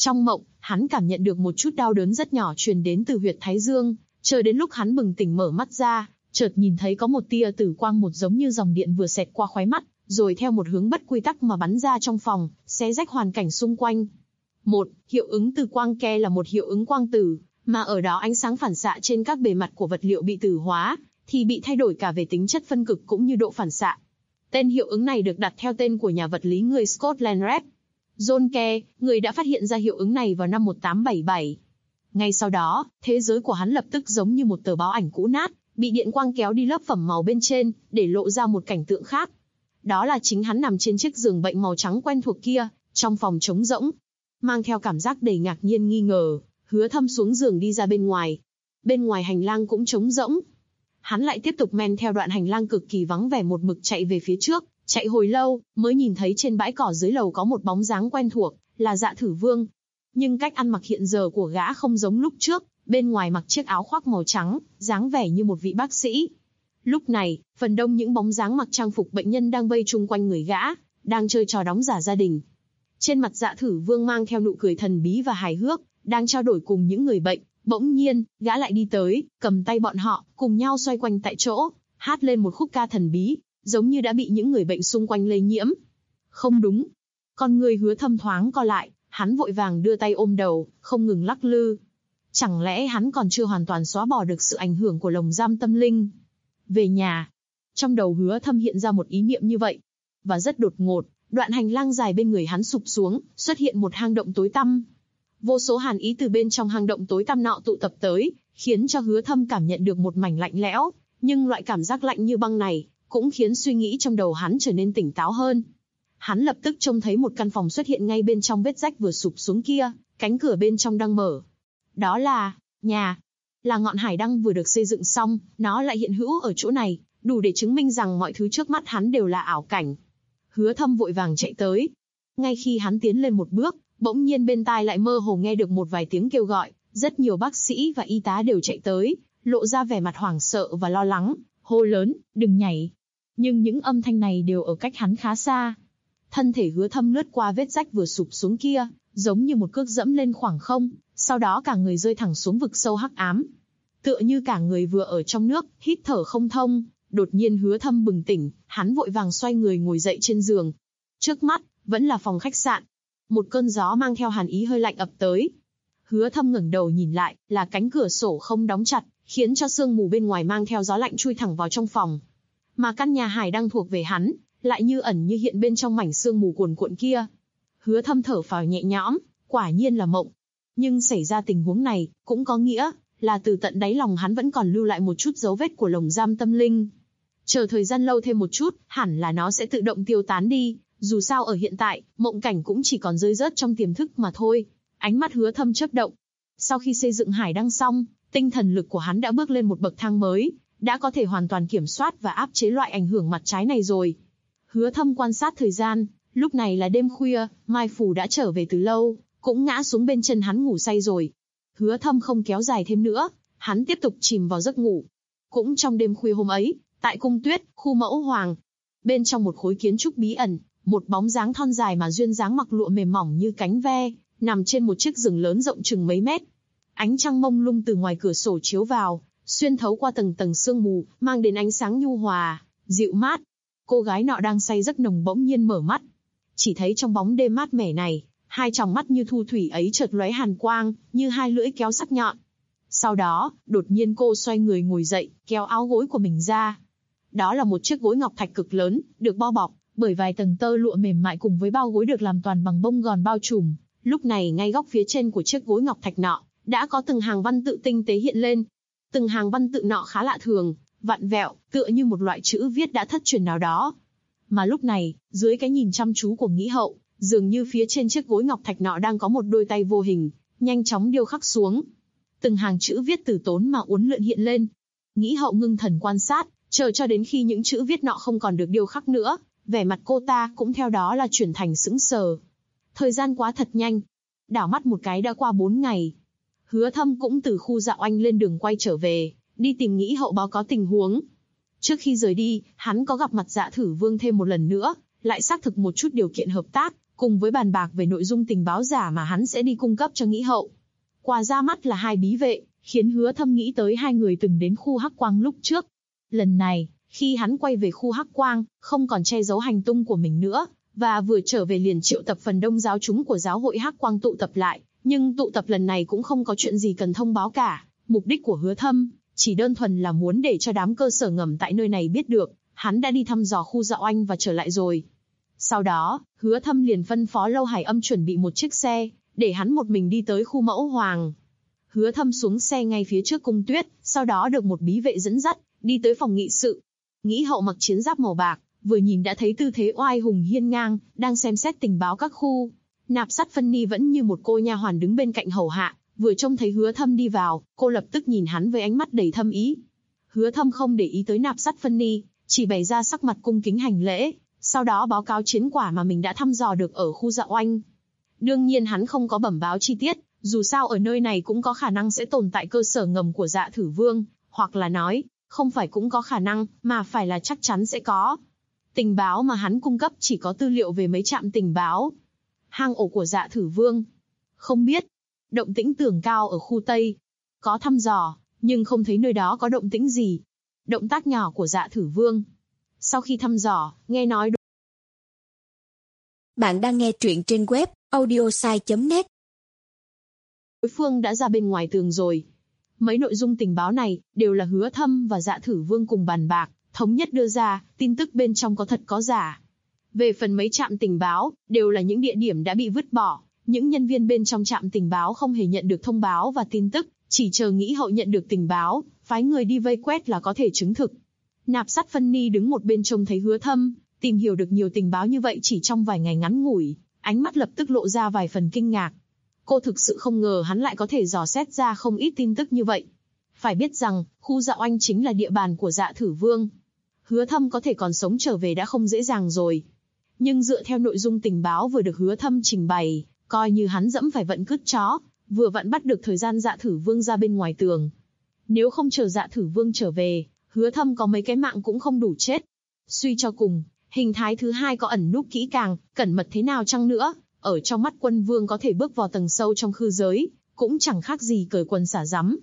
[SPEAKER 2] Trong mộng, hắn cảm nhận được một chút đau đớn rất nhỏ truyền đến từ huyệt thái dương, chờ đến lúc hắn bừng tỉnh mở mắt ra, chợt nhìn thấy có một tia tử quang một giống như dòng điện vừa xẹt qua khóe mắt, rồi theo một hướng bất quy tắc mà bắn ra trong phòng, xé rách hoàn cảnh xung quanh. Hiệu ứng từ quang ke là một hiệu ứng quang tử, mà ở đó ánh sáng phản xạ trên các bề mặt của vật liệu bị tử hóa, thì bị thay đổi cả về tính chất phân cực cũng như độ phản xạ. Tên hiệu ứng này được đặt theo tên của nhà vật lý người Scotland Yard. John Ke, người đã phát hiện ra hiệu ứng này vào năm 1877. Ngay sau đó, thế giới của hắn lập tức giống như một tờ báo ảnh cũ nát, bị điện quang kéo đi lớp phẩm màu bên trên, để lộ ra một cảnh tượng khác. Đó là chính hắn nằm trên chiếc giường bệnh màu trắng quen thuộc kia, trong phòng trống rỗng. Mang theo cảm giác đầy ngạc nhiên nghi ngờ, Hứa Thâm xuống giường đi ra bên ngoài. Bên ngoài hành lang cũng trống rỗng. Hắn lại tiếp tục men theo đoạn hành lang cực kỳ vắng vẻ một mực chạy về phía trước, chạy hồi lâu, mới nhìn thấy trên bãi cỏ dưới lầu có một bóng dáng quen thuộc, là Dạ Thử Vương. Nhưng cách ăn mặc hiện giờ của gã không giống lúc trước, bên ngoài mặc chiếc áo khoác màu trắng, dáng vẻ như một vị bác sĩ. Lúc này, phần đông những bóng dáng mặc trang phục bệnh nhân đang vây chung quanh người gã, đang chơi trò đóng giả gia đình. Trên mặt Dạ Thử Vương mang theo nụ cười thần bí và hài hước, đang trao đổi cùng những người bệnh. Bỗng nhiên, gã lại đi tới, cầm tay bọn họ, cùng nhau xoay quanh tại chỗ, hát lên một khúc ca thần bí, giống như đã bị những người bệnh xung quanh lây nhiễm. Không đúng. Con người Hứa Thâm thoáng co lại, hắn vội vàng đưa tay ôm đầu, không ngừng lắc lư. Chẳng lẽ hắn còn chưa hoàn toàn xóa bỏ được sự ảnh hưởng của lồng giam tâm linh? Về nhà. Trong đầu Hứa Thâm hiện ra một ý niệm như vậy. Và rất đột ngột, đoạn hành lang dài bên người hắn sụp xuống, xuất hiện một hang động tối tăm. Vô số hàn ý từ bên trong hang động tối tăm nọ tụ tập tới, khiến cho Hứa Thâm cảm nhận được một mảnh lạnh lẽo, nhưng loại cảm giác lạnh như băng này cũng khiến suy nghĩ trong đầu hắn trở nên tỉnh táo hơn. Hắn lập tức trông thấy một căn phòng xuất hiện ngay bên trong vết rách vừa sụp xuống kia, cánh cửa bên trong đang mở. Đó là nhà, là ngọn hải đăng vừa được xây dựng xong, nó lại hiện hữu ở chỗ này, đủ để chứng minh rằng mọi thứ trước mắt hắn đều là ảo cảnh. Hứa Thâm vội vàng chạy tới. Ngay khi hắn tiến lên một bước, bỗng nhiên bên tai lại mơ hồ nghe được một vài tiếng kêu gọi, rất nhiều bác sĩ và y tá đều chạy tới, lộ ra vẻ mặt hoảng sợ và lo lắng, hô lớn, đừng nhảy. Nhưng những âm thanh này đều ở cách hắn khá xa. Thân thể Hứa Thâm lướt qua vết rách vừa sụp xuống kia, giống như một cước dẫm lên khoảng không, sau đó cả người rơi thẳng xuống vực sâu hắc ám. Tựa như cả người vừa ở trong nước, hít thở không thông, đột nhiên Hứa Thâm bừng tỉnh, hắn vội vàng xoay người ngồi dậy trên giường. Trước mắt, vẫn là phòng khách sạn. Một cơn gió mang theo hàn ý hơi lạnh ập tới. Hứa Thâm ngẩng đầu nhìn lại, là cánh cửa sổ không đóng chặt, khiến cho sương mù bên ngoài mang theo gió lạnh chui thẳng vào trong phòng. Mà căn nhà hải đang thuộc về hắn, lại như ẩn như hiện bên trong mảnh sương mù cuồn cuộn kia. Hứa Thâm thở phào nhẹ nhõm, quả nhiên là mộng. Nhưng xảy ra tình huống này, cũng có nghĩa là từ tận đáy lòng hắn vẫn còn lưu lại một chút dấu vết của lồng giam tâm linh. Chờ thời gian lâu thêm một chút, hẳn là nó sẽ tự động tiêu tán đi. Dù sao ở hiện tại, mộng cảnh cũng chỉ còn rơi rớt trong tiềm thức mà thôi. Ánh mắt Hứa Thâm chớp động. Sau khi xây dựng hải đăng xong, tinh thần lực của hắn đã bước lên một bậc thang mới, đã có thể hoàn toàn kiểm soát và áp chế loại ảnh hưởng mặt trái này rồi. Hứa Thâm quan sát thời gian, lúc này là đêm khuya, Mai Phù đã trở về từ lâu, cũng ngã xuống bên chân hắn ngủ say rồi. Hứa Thâm không kéo dài thêm nữa, hắn tiếp tục chìm vào giấc ngủ. Cũng trong đêm khuya hôm ấy, tại Cung Tuyết, khu Mẫu Hoàng, bên trong một khối kiến trúc bí ẩn, một bóng dáng thon dài mà duyên dáng mặc lụa mềm mỏng như cánh ve, nằm trên một chiếc giường lớn rộng chừng mấy mét. Ánh trăng mông lung từ ngoài cửa sổ chiếu vào, xuyên thấu qua tầng tầng sương mù, mang đến ánh sáng nhu hòa, dịu mát. Cô gái nọ đang say giấc nồng bỗng nhiên mở mắt. Chỉ thấy trong bóng đêm mát mẻ này, hai tròng mắt như thu thủy ấy chợt lóe hàn quang, như hai lưỡi kéo sắc nhọn. Sau đó, đột nhiên cô xoay người ngồi dậy, kéo áo gối của mình ra. Đó là một chiếc gối ngọc thạch cực lớn, được bao bọc bởi vài tầng tơ lụa mềm mại cùng với bao gối được làm toàn bằng bông gòn bao trùm. Lúc này ngay góc phía trên của chiếc gối ngọc thạch nọ, đã có từng hàng văn tự tinh tế hiện lên. Từng hàng văn tự nọ khá lạ thường, vặn vẹo, tựa như một loại chữ viết đã thất truyền nào đó. Mà lúc này, dưới cái nhìn chăm chú của Nghĩ Hậu, dường như phía trên chiếc gối ngọc thạch nọ đang có một đôi tay vô hình, nhanh chóng điêu khắc xuống. Từng hàng chữ viết từ tốn mà uốn lượn hiện lên. Nghĩ Hậu ngưng thần quan sát, chờ cho đến khi những chữ viết nọ không còn được điêu khắc nữa, vẻ mặt cô ta cũng theo đó là chuyển thành sững sờ. Thời gian quá thật nhanh. Đảo mắt một cái đã qua 4 ngày. Hứa Thâm cũng từ khu dạo anh lên đường quay trở về, đi tìm Nghĩ Hậu báo cáo tình huống. Trước khi rời đi, hắn có gặp mặt Dạ Thử Vương thêm một lần nữa, lại xác thực một chút điều kiện hợp tác, cùng với bàn bạc về nội dung tình báo giả mà hắn sẽ đi cung cấp cho Nghĩ Hậu. Qua ra mắt là 2 bí vệ, khiến Hứa Thâm nghĩ tới 2 người từng đến khu Hắc Quang lúc trước. Lần này, khi hắn quay về khu Hắc Quang, không còn che giấu hành tung của mình nữa, và vừa trở về liền triệu tập phần đông giáo chúng của giáo hội Hắc Quang tụ tập lại, nhưng tụ tập lần này cũng không có chuyện gì cần thông báo cả. Mục đích của Hứa Thâm chỉ đơn thuần là muốn để cho đám cơ sở ngầm tại nơi này biết được, hắn đã đi thăm dò khu Dạ Oanh và trở lại rồi. Sau đó, Hứa Thâm liền phân phó Lâu Hải Âm chuẩn bị một chiếc xe, để hắn một mình đi tới khu Mẫu Hoàng. Hứa Thâm xuống xe ngay phía trước Cung Tuyết, sau đó được một bí vệ dẫn dắt, đi tới phòng nghị sự. Nghĩ Hậu mặc chiến giáp màu bạc, vừa nhìn đã thấy tư thế oai hùng hiên ngang, đang xem xét tình báo các khu. Nạp Sát Phân Ni vẫn như một cô nha hoàn đứng bên cạnh hầu hạ, vừa trông thấy Hứa Thâm đi vào, cô lập tức nhìn hắn với ánh mắt đầy thâm ý. Hứa Thâm không để ý tới Nạp Sát Phân Ni, chỉ bày ra sắc mặt cung kính hành lễ, sau đó báo cáo chiến quả mà mình đã thăm dò được ở khu Dạ Oanh. Đương nhiên hắn không có bẩm báo chi tiết, dù sao ở nơi này cũng có khả năng sẽ tồn tại cơ sở ngầm của Dạ Thử Vương, hoặc là nói, không phải cũng có khả năng, mà phải là chắc chắn sẽ có. Tình báo mà hắn cung cấp chỉ có tư liệu về mấy trạm tình báo. Hang ổ của Dạ Thử Vương. Không biết. Động tĩnh tường cao ở khu Tây. Có thăm dò, nhưng không thấy nơi đó có động tĩnh gì. Động tác nhỏ của Dạ Thử Vương. Sau khi thăm dò, nghe nói...
[SPEAKER 3] Bạn đang nghe truyện trên web audiosai.net.
[SPEAKER 2] Đối phương đã ra bên ngoài tường rồi. Mấy nội dung tình báo này đều là Hứa Thâm và Dạ Thử Vương cùng bàn bạc, thống nhất đưa ra, tin tức bên trong có thật có giả. Về phần mấy trạm tình báo, đều là những địa điểm đã bị vứt bỏ, những nhân viên bên trong trạm tình báo không hề nhận được thông báo và tin tức, chỉ chờ Nghĩ Hậu nhận được tình báo, phái người đi vây quét là có thể chứng thực. Nạp Sát Phân Ni đứng một bên trông thấy Hứa Thâm tìm hiểu được nhiều tình báo như vậy chỉ trong vài ngày ngắn ngủi, ánh mắt lập tức lộ ra vài phần kinh ngạc. Cô thực sự không ngờ hắn lại có thể dò xét ra không ít tin tức như vậy. Phải biết rằng, khu Dạ Oanh chính là địa bàn của Dạ Thử Vương. Hứa Thâm có thể còn sống trở về đã không dễ dàng rồi. Nhưng dựa theo nội dung tình báo vừa được Hứa Thâm trình bày, coi như hắn dẫm phải vận cứt chó, vừa vặn bắt được thời gian Dạ Thử Vương ra bên ngoài tường. Nếu không chờ Dạ Thử Vương trở về, Hứa Thâm có mấy cái mạng cũng không đủ chết. Suy cho cùng, hình thái thứ hai có ẩn núp kỹ càng, cẩn mật thế nào chăng nữa, ở trong mắt Quân Vương có thể bước vào tầng sâu trong khư giới, cũng chẳng khác gì cởi quần xả rắm.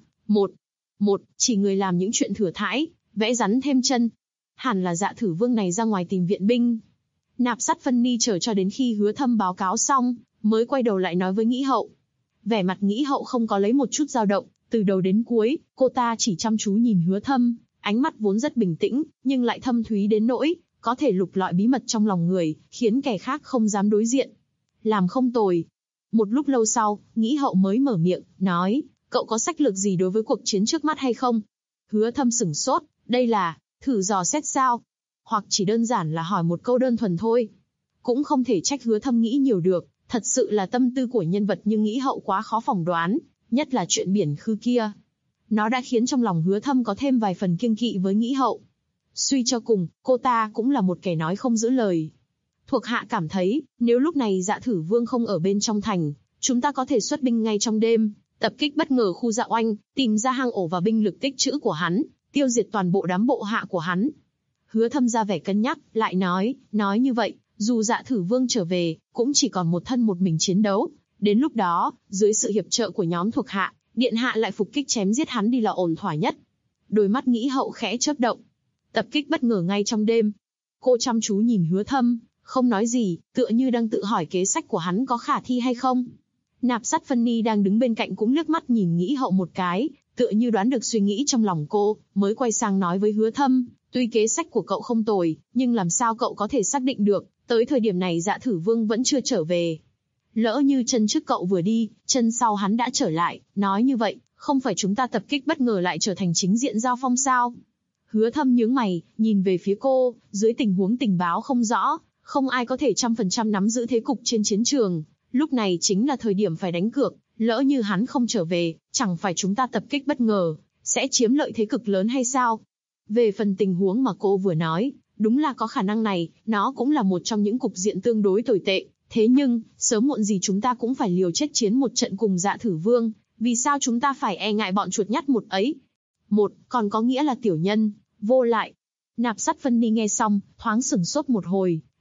[SPEAKER 2] Một, chỉ người làm những chuyện thừa thãi, vẽ rắn thêm chân. Hẳn là Dạ Thử Vương này ra ngoài tìm viện binh. Nạp Sát Phân Ni chờ cho đến khi Hứa Thâm báo cáo xong, mới quay đầu lại nói với Nghĩ Hậu. Vẻ mặt Nghĩ Hậu không có lấy một chút dao động, từ đầu đến cuối, cô ta chỉ chăm chú nhìn Hứa Thâm, ánh mắt vốn rất bình tĩnh, nhưng lại thâm thúy đến nỗi có thể lục lọi bí mật trong lòng người, khiến kẻ khác không dám đối diện. Làm không tồi. Một lúc lâu sau, Nghĩ Hậu mới mở miệng, nói, cậu có sách lược gì đối với cuộc chiến trước mắt hay không? Hứa Thâm sửng sốt, đây là thử dò xét sao? Hoặc chỉ đơn giản là hỏi một câu đơn thuần thôi. Cũng không thể trách Hứa Thâm nghĩ nhiều được, thật sự là tâm tư của nhân vật nhưng Nghĩ Hậu quá khó phỏng đoán, nhất là chuyện biển khư kia. Nó đã khiến trong lòng Hứa Thâm có thêm vài phần kiêng kỵ với Nghĩ Hậu. Suy cho cùng, cô ta cũng là một kẻ nói không giữ lời. Thuộc hạ cảm thấy, nếu lúc này Dạ Thử Vương không ở bên trong thành, chúng ta có thể xuất binh ngay trong đêm, tập kích bất ngờ khu Dạ Oanh, tìm ra hang ổ và binh lực tích trữ của hắn, tiêu diệt toàn bộ đám bộ hạ của hắn. Hứa Thâm ra vẻ cân nhắc, lại nói như vậy, dù Dạ Thử Vương trở về, cũng chỉ còn một thân một mình chiến đấu. Đến lúc đó, dưới sự hiệp trợ của nhóm thuộc hạ, điện hạ lại phục kích chém giết hắn đi là ổn thỏa nhất. Đôi mắt Nghĩ Hậu khẽ chớp động. Tập kích bất ngờ ngay trong đêm. Cô chăm chú nhìn Hứa Thâm, không nói gì, tựa như đang tự hỏi kế sách của hắn có khả thi hay không. Nạp Sát Phân Ni đang đứng bên cạnh cũng liếc mắt nhìn Nghĩ Hậu một cái, tựa như đoán được suy nghĩ trong lòng cô, mới quay sang nói với Hứa Thâm, tuy kế sách của cậu không tồi, nhưng làm sao cậu có thể xác định được, tới thời điểm này Dạ Thử Vương vẫn chưa trở về. Lỡ như chân trước cậu vừa đi, chân sau hắn đã trở lại, nói như vậy, không phải chúng ta tập kích bất ngờ lại trở thành chính diện giao phong sao? Hứa Thâm nhướng mày, nhìn về phía cô, dưới tình huống tình báo không rõ, không ai có thể 100% nắm giữ thế cục trên chiến trường, lúc này chính là thời điểm phải đánh cược, lỡ như hắn không trở về, chẳng phải chúng ta tập kích bất ngờ, sẽ chiếm lợi thế cực lớn hay sao? Về phần tình huống mà cô vừa nói, đúng là có khả năng này, nó cũng là một trong những cục diện tương đối tồi tệ, thế nhưng, sớm muộn gì chúng ta cũng phải liều chết chiến một trận cùng Dạ Thử Vương, vì sao chúng ta phải e ngại bọn chuột nhắt một ấy? Một, còn có nghĩa là tiểu nhân, vô lại. Nạp Sát Phân Ni nghe xong, thoáng sửng sốt một hồi,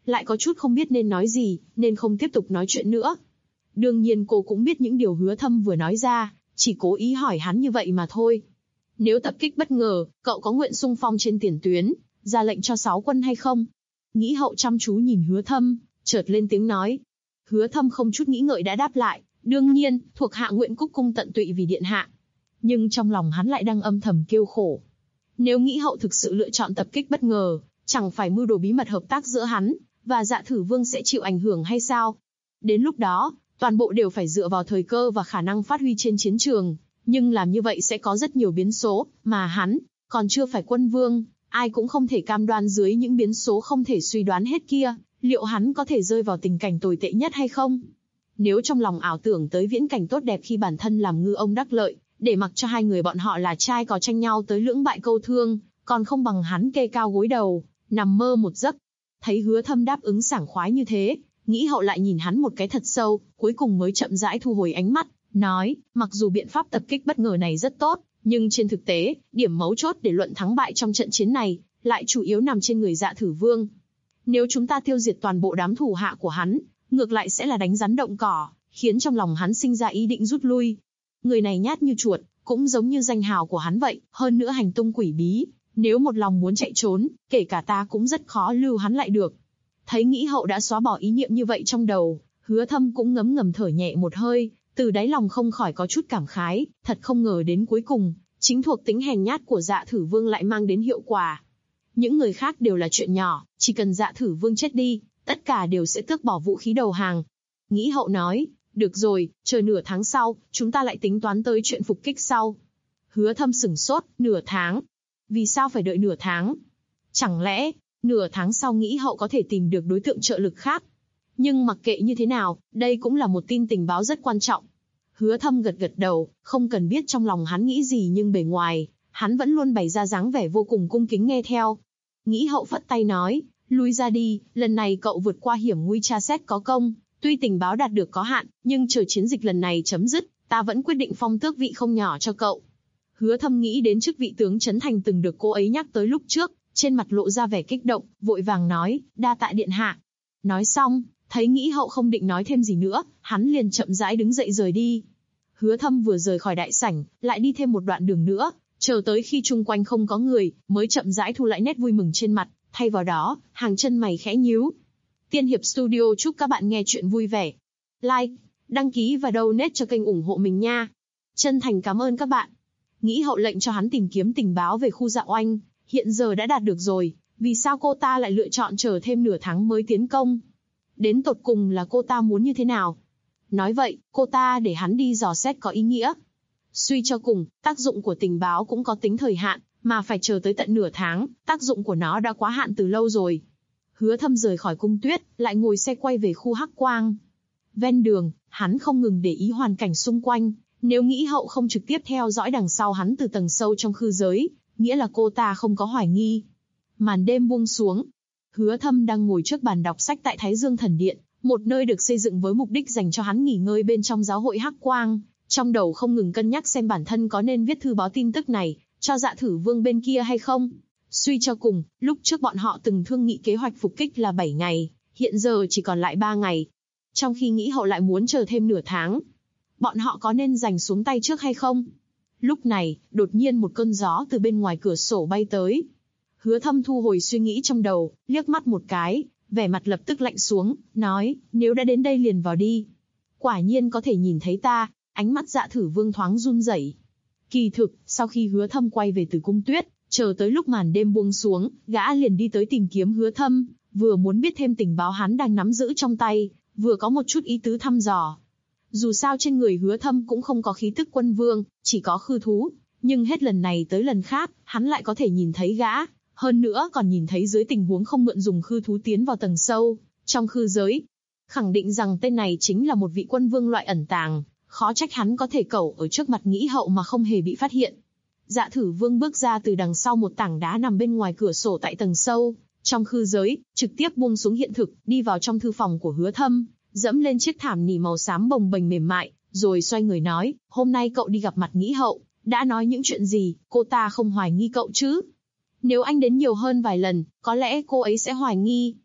[SPEAKER 2] lại có chút không biết nên nói gì, nên không tiếp tục nói chuyện nữa. Đương nhiên cô cũng biết những điều Hứa Thâm vừa nói ra, chỉ cố ý hỏi hắn như vậy mà thôi. Nếu tập kích bất ngờ, cậu có nguyện xung phong trên tiền tuyến, ra lệnh cho 6 quân hay không? Nghĩ Hậu chăm chú nhìn Hứa Thâm, chợt lên tiếng nói. Hứa Thâm không chút nghĩ ngợi đã đáp lại, đương nhiên, thuộc hạ nguyện cúc cung tận tụy vì điện hạ. Nhưng trong lòng hắn lại đang âm thầm kêu khổ. Nếu Nghĩ Hậu thực sự lựa chọn tập kích bất ngờ, chẳng phải mưu đồ bí mật hợp tác giữa hắn và Dạ Thử Vương sẽ chịu ảnh hưởng hay sao? Đến lúc đó, toàn bộ đều phải dựa vào thời cơ và khả năng phát huy trên chiến trường, nhưng làm như vậy sẽ có rất nhiều biến số, mà hắn còn chưa phải quân vương, ai cũng không thể cam đoan dưới những biến số không thể suy đoán hết kia, liệu hắn có thể rơi vào tình cảnh tồi tệ nhất hay không? Nếu trong lòng ảo tưởng tới viễn cảnh tốt đẹp khi bản thân làm ngư ông đắc lợi, để mặc cho hai người bọn họ là trai có tranh nhau tới lưỡng bại câu thương, còn không bằng hắn kê cao gối đầu, nằm mơ một giấc. Thấy Hứa Thâm đáp ứng sảng khoái như thế, Nghĩ Hậu lại nhìn hắn một cái thật sâu, cuối cùng mới chậm rãi thu hồi ánh mắt, nói, mặc dù biện pháp tập kích bất ngờ này rất tốt, nhưng trên thực tế, điểm mấu chốt để luận thắng bại trong trận chiến này, lại chủ yếu nằm trên người Dạ Thử Vương. Nếu chúng ta tiêu diệt toàn bộ đám thủ hạ của hắn, ngược lại sẽ là đánh rắn động cỏ, khiến trong lòng hắn sinh ra ý định rút lui. Người này nhát như chuột, cũng giống như danh hào của hắn vậy, hơn nữa hành tung quỷ bí, nếu một lòng muốn chạy trốn, kể cả ta cũng rất khó lưu hắn lại được. Thấy Nghĩ Hậu đã xóa bỏ ý niệm như vậy trong đầu, Hứa Thâm cũng ngấm ngầm thở nhẹ một hơi, từ đáy lòng không khỏi có chút cảm khái, thật không ngờ đến cuối cùng, chính thuộc tính hèn nhát của Dạ Thử Vương lại mang đến hiệu quả. Những người khác đều là chuyện nhỏ, chỉ cần Dạ Thử Vương chết đi, tất cả đều sẽ tước bỏ vũ khí đầu hàng. Nghĩ Hậu nói, được rồi, chờ nửa tháng sau, chúng ta lại tính toán tới chuyện phục kích sau. Hứa Thâm sửng sốt, nửa tháng? Vì sao phải đợi nửa tháng? Chẳng lẽ, nửa tháng sau Nghĩ Hậu có thể tìm được đối tượng trợ lực khác? Nhưng mặc kệ như thế nào, đây cũng là một tin tình báo rất quan trọng. Hứa Thâm gật gật đầu, không cần biết trong lòng hắn nghĩ gì nhưng bề ngoài, hắn vẫn luôn bày ra dáng vẻ vô cùng cung kính nghe theo. Nghĩ Hậu phất tay nói, lui ra đi, lần này cậu vượt qua hiểm nguy tra xét có công, tuy tình báo đạt được có hạn, nhưng chờ chiến dịch lần này chấm dứt, ta vẫn quyết định phong tước vị không nhỏ cho cậu. Hứa Thâm nghĩ đến chức vị tướng Trấn Thành từng được cô ấy nhắc tới lúc trước, trên mặt lộ ra vẻ kích động, vội vàng nói, đa tạ điện hạ. Nói xong, thấy Nghĩ Hậu không định nói thêm gì nữa, hắn liền chậm rãi đứng dậy rời đi. Hứa Thâm vừa rời khỏi đại sảnh, lại đi thêm một đoạn đường nữa, chờ tới khi chung quanh không có người, mới chậm rãi thu lại nét vui mừng trên mặt, thay vào đó, hàng chân mày khẽ nhíu. Tiên Hiệp Studio chúc các bạn nghe chuyện vui vẻ. Like, đăng ký và donate cho kênh ủng hộ mình nha. Chân thành cảm ơn các bạn. Nghĩ Hậu lệnh cho hắn tìm kiếm tình báo về khu Dạ Oanh, hiện giờ đã đạt được rồi, vì sao cô ta lại lựa chọn chờ thêm nửa tháng mới tiến công? Đến tột cùng là cô ta muốn như thế nào? Nói vậy, cô ta để hắn đi dò xét có ý nghĩa. Suy cho cùng, tác dụng của tình báo cũng có tính thời hạn, mà phải chờ tới tận nửa tháng, tác dụng của nó đã quá hạn từ lâu rồi. Hứa Thâm rời khỏi cung tuyết, lại ngồi xe quay về khu Hắc Quang. Ven đường, hắn không ngừng để ý hoàn cảnh xung quanh, nếu Nghĩ Hậu không trực tiếp theo dõi đằng sau hắn từ tầng sâu trong khư giới, nghĩa là cô ta không có hoài nghi. Màn đêm buông xuống, Hứa Thâm đang ngồi trước bàn đọc sách tại Thái Dương Thần Điện, một nơi được xây dựng với mục đích dành cho hắn nghỉ ngơi bên trong giáo hội Hắc Quang, trong đầu không ngừng cân nhắc xem bản thân có nên viết thư báo tin tức này cho Dạ Thử Vương bên kia hay không. Suy cho cùng, lúc trước bọn họ từng thương nghị kế hoạch phục kích là 7 ngày, hiện giờ chỉ còn lại 3 ngày. Trong khi Nghĩ Hậu lại muốn chờ thêm nửa tháng, bọn họ có nên giành xuống tay trước hay không? Lúc này, đột nhiên một cơn gió từ bên ngoài cửa sổ bay tới. Hứa Thâm thu hồi suy nghĩ trong đầu, liếc mắt một cái, vẻ mặt lập tức lạnh xuống, nói, nếu đã đến đây liền vào đi. Quả nhiên có thể nhìn thấy ta, ánh mắt Dạ Thử Vương thoáng run rẩy. Kỳ thực, sau khi Hứa Thâm quay về từ cung tuyết, chờ tới lúc màn đêm buông xuống, gã liền đi tới tìm kiếm Hứa Thâm, vừa muốn biết thêm tình báo hắn đang nắm giữ trong tay, vừa có một chút ý tứ thăm dò. Dù sao trên người Hứa Thâm cũng không có khí tức quân vương, chỉ có khư thú, nhưng hết lần này tới lần khác, hắn lại có thể nhìn thấy gã, hơn nữa còn nhìn thấy dưới tình huống không mượn dùng khư thú tiến vào tầng sâu, trong khư giới. Khẳng định rằng tên này chính là một vị quân vương loại ẩn tàng, khó trách hắn có thể cẩu ở trước mặt Nghĩ Hậu mà không hề bị phát hiện. Dạ Thử Vương bước ra từ đằng sau một tảng đá nằm bên ngoài cửa sổ tại tầng sâu, trong khư giới, trực tiếp buông xuống hiện thực, đi vào trong thư phòng của Hứa Thâm, dẫm lên chiếc thảm nỉ màu xám bồng bềnh mềm mại, rồi xoay người nói, hôm nay cậu đi gặp mặt Nghĩ Hậu, đã nói những chuyện gì, cô ta không hoài nghi cậu chứ? Nếu anh đến nhiều hơn vài lần, có lẽ cô ấy sẽ hoài nghi.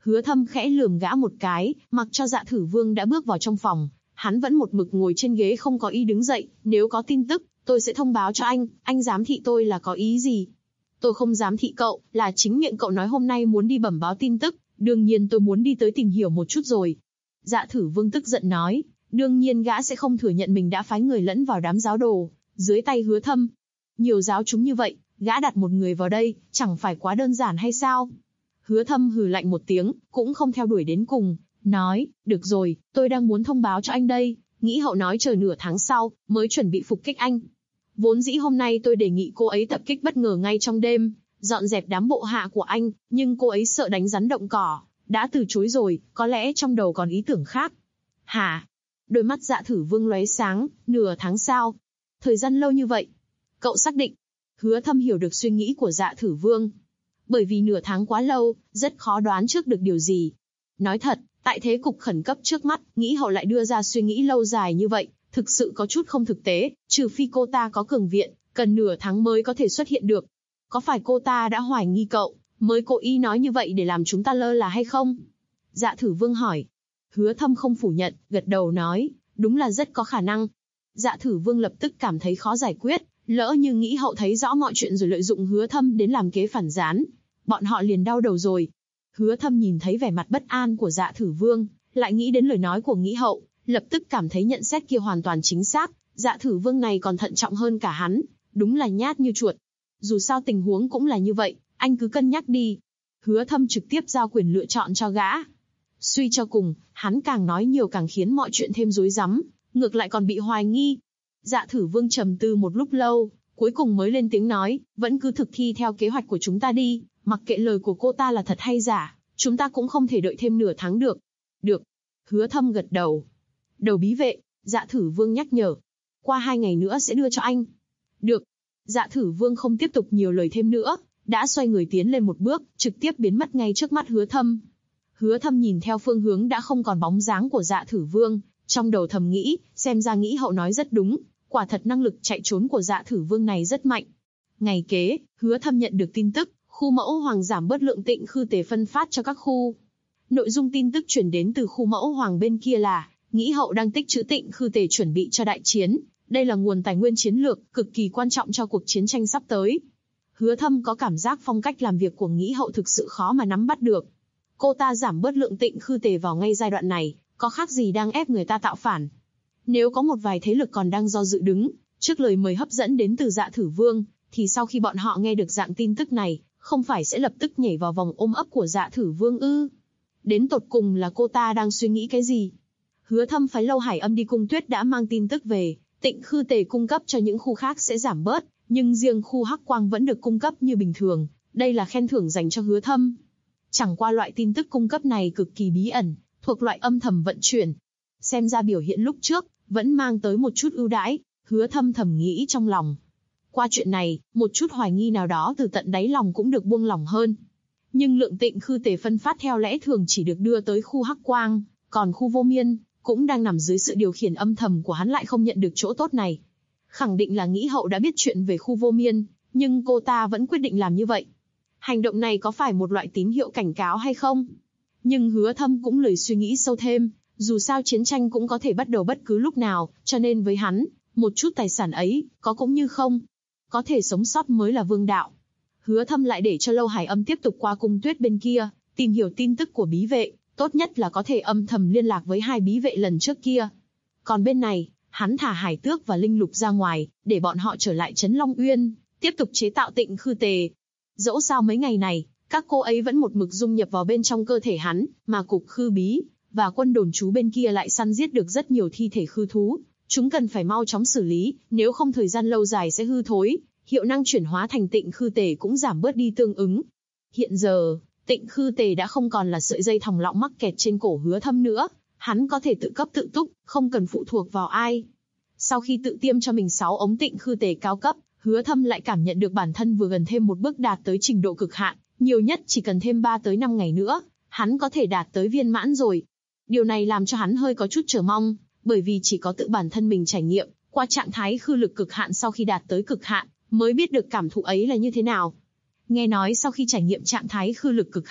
[SPEAKER 2] Hứa Thâm khẽ lườm gã một cái, mặc cho Dạ Thử Vương đã bước vào trong phòng, hắn vẫn một mực ngồi trên ghế không có ý đứng dậy. Nếu có tin tức, tôi sẽ thông báo cho anh giám thị tôi là có ý gì? Tôi không giám thị cậu, là chính miệng cậu nói hôm nay muốn đi bẩm báo tin tức, đương nhiên tôi muốn đi tới tìm hiểu một chút rồi. Dạ Thử Vương tức giận nói, đương nhiên gã sẽ không thừa nhận mình đã phái người lẫn vào đám giáo đồ, dưới tay Hứa Thâm. Nhiều giáo chúng như vậy, gã đặt một người vào đây, chẳng phải quá đơn giản hay sao? Hứa Thâm hừ lạnh một tiếng, cũng không theo đuổi đến cùng, nói, được rồi, tôi đang muốn thông báo cho anh đây, nghĩ hậu nói chờ nửa tháng sau, mới chuẩn bị phục kích anh. Vốn dĩ hôm nay tôi đề nghị cô ấy tập kích bất ngờ ngay trong đêm, dọn dẹp đám bộ hạ của anh, nhưng cô ấy sợ đánh rắn động cỏ, đã từ chối rồi, có lẽ trong đầu còn ý tưởng khác. Hả? Đôi mắt Dạ Thử Vương lóe sáng, nửa tháng sau. Thời gian lâu như vậy. Cậu xác định. Hứa Thâm hiểu được suy nghĩ của Dạ Thử Vương. Bởi vì nửa tháng quá lâu, rất khó đoán trước được điều gì. Nói thật, tại thế cục khẩn cấp trước mắt, nghĩ hậu lại đưa ra suy nghĩ lâu dài như vậy, thực sự có chút không thực tế, trừ phi cô ta có cường viện, cần nửa tháng mới có thể xuất hiện được. Có phải cô ta đã hoài nghi cậu, mới cố ý nói như vậy để làm chúng ta lơ là hay không? Dạ Thử Vương hỏi. Hứa Thâm không phủ nhận, gật đầu nói, đúng là rất có khả năng. Dạ Thử Vương lập tức cảm thấy khó giải quyết, lỡ như nghĩ hậu thấy rõ mọi chuyện rồi lợi dụng Hứa Thâm đến làm kế phản gián, bọn họ liền đau đầu rồi. Hứa Thâm nhìn thấy vẻ mặt bất an của Dạ Thử Vương, lại nghĩ đến lời nói của nghĩ hậu, lập tức cảm thấy nhận xét kia hoàn toàn chính xác. Dạ Thử Vương này còn thận trọng hơn cả hắn, đúng là nhát như chuột. Dù sao tình huống cũng là như vậy, anh cứ cân nhắc đi. Hứa Thâm trực tiếp giao quyền lựa chọn cho gã. Suy cho cùng, hắn càng nói nhiều càng khiến mọi chuyện thêm rối rắm, ngược lại còn bị hoài nghi. Dạ Thử Vương trầm tư một lúc lâu, cuối cùng mới lên tiếng nói, vẫn cứ thực thi theo kế hoạch của chúng ta đi, mặc kệ lời của cô ta là thật hay giả, chúng ta cũng không thể đợi thêm nửa tháng được. Được. Hứa Thâm gật đầu. Đầu bí vệ, Dạ Thử Vương nhắc nhở. Qua 2 ngày nữa sẽ đưa cho anh. Được. Dạ Thử Vương không tiếp tục nhiều lời thêm nữa, đã xoay người tiến lên một bước, trực tiếp biến mất ngay trước mắt Hứa Thâm. Hứa Thâm nhìn theo phương hướng đã không còn bóng dáng của Dạ Thử Vương, trong đầu thầm nghĩ, xem ra nghĩ hậu nói rất đúng, quả thật năng lực chạy trốn của Dạ Thử Vương này rất mạnh. Ngày kế, Hứa Thâm nhận được tin tức, khu mẫu hoàng giảm bớt lượng tịnh khư tề phân phát cho các khu. Nội dung tin tức truyền đến từ khu mẫu hoàng bên kia là, nghĩ hậu đang tích trữ tịnh khư tề chuẩn bị cho đại chiến, đây là nguồn tài nguyên chiến lược, cực kỳ quan trọng cho cuộc chiến tranh sắp tới. Hứa Thâm có cảm giác phong cách làm việc của nghĩ hậu thực sự khó mà nắm bắt được. Cô ta giảm bớt lượng tịnh khư tề vào ngay giai đoạn này, có khác gì đang ép người ta tạo phản. Nếu có một vài thế lực còn đang do dự đứng, trước lời mời hấp dẫn đến từ Dạ Thử Vương, thì sau khi bọn họ nghe được dạng tin tức này, không phải sẽ lập tức nhảy vào vòng ôm ấp của Dạ Thử Vương ư? Đến tột cùng là cô ta đang suy nghĩ cái gì? Hứa Thâm phái Lâu Hải Âm đi Cung Tuyết đã mang tin tức về, tịnh khư tề cung cấp cho những khu khác sẽ giảm bớt, nhưng riêng khu Hắc Quang vẫn được cung cấp như bình thường, đây là khen thưởng dành cho Hứa Thâm. Chẳng qua loại tin tức cung cấp này cực kỳ bí ẩn, thuộc loại âm thầm vận chuyển. Xem ra biểu hiện lúc trước, vẫn mang tới một chút ưu đãi, Hứa Thâm thầm nghĩ trong lòng. Qua chuyện này, một chút hoài nghi nào đó từ tận đáy lòng cũng được buông lỏng hơn. Nhưng lượng tịnh khư tề phân phát theo lẽ thường chỉ được đưa tới khu Hắc Quang, còn khu Vô Miên, cũng đang nằm dưới sự điều khiển âm thầm của hắn lại không nhận được chỗ tốt này. Khẳng định là nghĩ hậu đã biết chuyện về khu Vô Miên, nhưng cô ta vẫn quyết định làm như vậy. Hành động này có phải một loại tín hiệu cảnh cáo hay không? Nhưng Hứa Thâm cũng lười suy nghĩ sâu thêm, dù sao chiến tranh cũng có thể bắt đầu bất cứ lúc nào, cho nên với hắn, một chút tài sản ấy, có cũng như không. Có thể sống sót mới là vương đạo. Hứa Thâm lại để cho Lâu Hải Âm tiếp tục qua Cung Tuyết bên kia, tìm hiểu tin tức của bí vệ, tốt nhất là có thể âm thầm liên lạc với 2 bí vệ lần trước kia. Còn bên này, hắn thả Hải Tước và Linh Lục ra ngoài, để bọn họ trở lại Trấn Long Uyên, tiếp tục chế tạo tịnh khư tề. Dẫu sao mấy ngày này, các cô ấy vẫn một mực dung nhập vào bên trong cơ thể hắn, mà cục khư bí và quân đồn trú bên kia lại săn giết được rất nhiều thi thể khư thú. Chúng cần phải mau chóng xử lý, nếu không thời gian lâu dài sẽ hư thối, hiệu năng chuyển hóa thành tịnh khư tề cũng giảm bớt đi tương ứng. Hiện giờ, tịnh khư tề đã không còn là sợi dây thòng lọng mắc kẹt trên cổ Hứa Thâm nữa, hắn có thể tự cấp tự túc, không cần phụ thuộc vào ai. Sau khi tự tiêm cho mình 6 ống tịnh khư tề cao cấp, Hứa Thâm lại cảm nhận được bản thân vừa gần thêm một bước đạt tới trình độ cực hạn, nhiều nhất chỉ cần thêm 3 tới 5 ngày nữa, hắn có thể đạt tới viên mãn rồi. Điều này làm cho hắn hơi có chút chờ mong, bởi vì chỉ có tự bản thân mình trải nghiệm qua trạng thái khư lực cực hạn sau khi đạt tới cực hạn, mới biết được cảm thụ ấy là như thế nào. Nghe nói sau khi trải nghiệm trạng thái khư lực cực hạn,